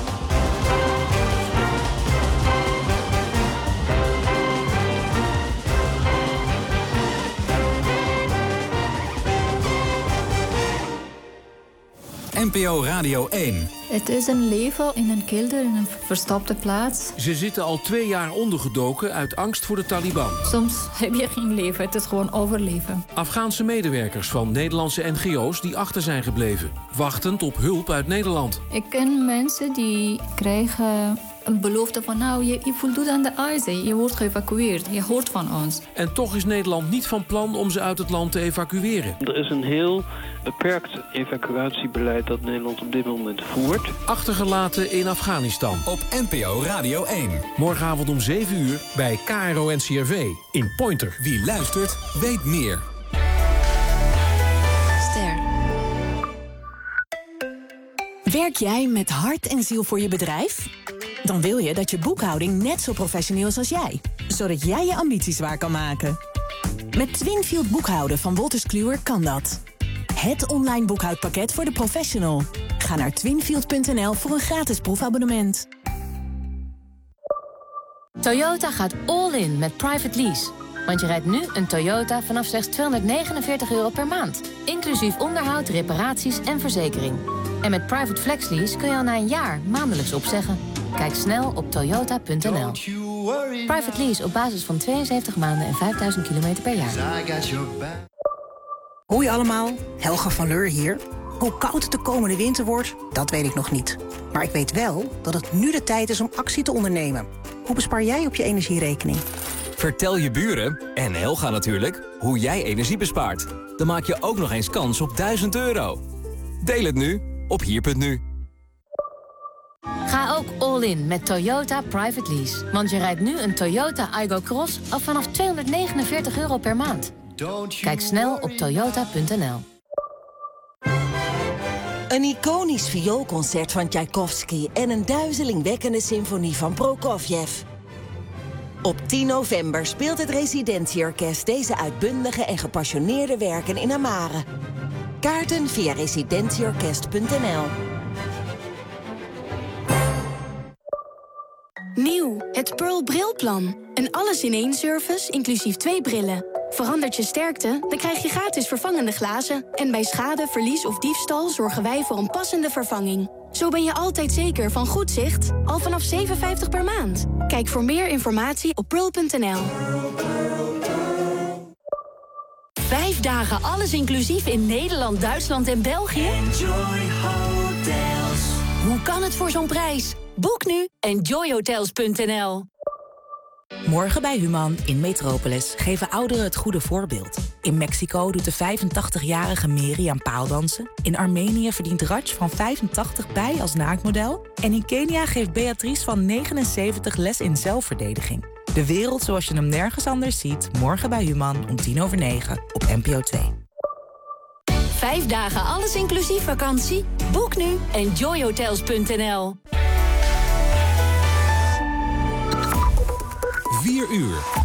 N P O Radio één. Het is een leven in een kelder in een verstopte plaats. Ze zitten al twee jaar ondergedoken uit angst voor de Taliban. Soms heb je geen leven, het is gewoon overleven. Afghaanse medewerkers van Nederlandse N G O's die achter zijn gebleven. Wachtend op hulp uit Nederland. Ik ken mensen die krijgen een belofte van, nou, je, je voldoet aan de eisen. Je wordt geëvacueerd, je hoort van ons. En toch is Nederland niet van plan om ze uit het land te evacueren. Er is een heel beperkt evacuatiebeleid dat Nederland op dit moment voert. Achtergelaten in Afghanistan. Op N P O Radio één. Morgenavond om zeven uur bij K R O N C R V in Pointer. Wie luistert, weet meer. Ster. Werk jij met hart en ziel voor je bedrijf? Dan wil je dat je boekhouding net zo professioneel is als jij. Zodat jij je ambities waar kan maken. Met Twinfield boekhouden van Wolters Kluwer kan dat. Het online boekhoudpakket voor de professional. Ga naar twinfield punt n l voor een gratis proefabonnement. Toyota gaat all in met private lease. Want je rijdt nu een Toyota vanaf slechts tweehonderdnegenenveertig euro per maand. Inclusief onderhoud, reparaties en verzekering. En met private flex lease kun je al na een jaar maandelijks opzeggen. Kijk snel op toyota punt n l. Private lease op basis van tweeënzeventig maanden en vijfduizend kilometer per jaar. Hoi allemaal, Helga van Leur hier. Hoe koud het de komende winter wordt, dat weet ik nog niet. Maar ik weet wel dat het nu de tijd is om actie te ondernemen. Hoe bespaar jij op je energierekening? Vertel je buren, en Helga natuurlijk, hoe jij energie bespaart. Dan maak je ook nog eens kans op duizend euro. Deel het nu op hier punt n u. Ga ook all in met Toyota Private Lease. Want je rijdt nu een Toyota Aygo Cross al vanaf tweehonderdnegenenveertig euro per maand. Kijk snel op toyota punt n l. Een iconisch vioolconcert van Tchaikovsky en een duizelingwekkende symfonie van Prokofjev. Op tien november speelt het Residentieorkest deze uitbundige en gepassioneerde werken in Amare. Kaarten via residentieorkest punt n l. Nieuw, het Pearl Brilplan. Een alles-in-één service, inclusief twee brillen. Verandert je sterkte, dan krijg je gratis vervangende glazen. En bij schade, verlies of diefstal zorgen wij voor een passende vervanging. Zo ben je altijd zeker van goed zicht, al vanaf zeven euro vijftig per maand. Kijk voor meer informatie op pearl punt n l. Vijf dagen alles inclusief in Nederland, Duitsland en België? Enjoy Hotels. Hoe kan het voor zo'n prijs? Boek nu enjoy hotels punt n l. Morgen bij Human in Metropolis geven ouderen het goede voorbeeld. In Mexico doet de vijfentachtigjarige Meri aan paaldansen. In Armenië verdient Raj van vijfentachtig bij als naaktmodel. En in Kenia geeft Beatrice van negenenzeventig les in zelfverdediging. De wereld zoals je hem nergens anders ziet. Morgen bij Human om tien over negen op N P O twee. Vijf dagen alles inclusief vakantie? Boek nu enjoy hotels punt n l. vier uur.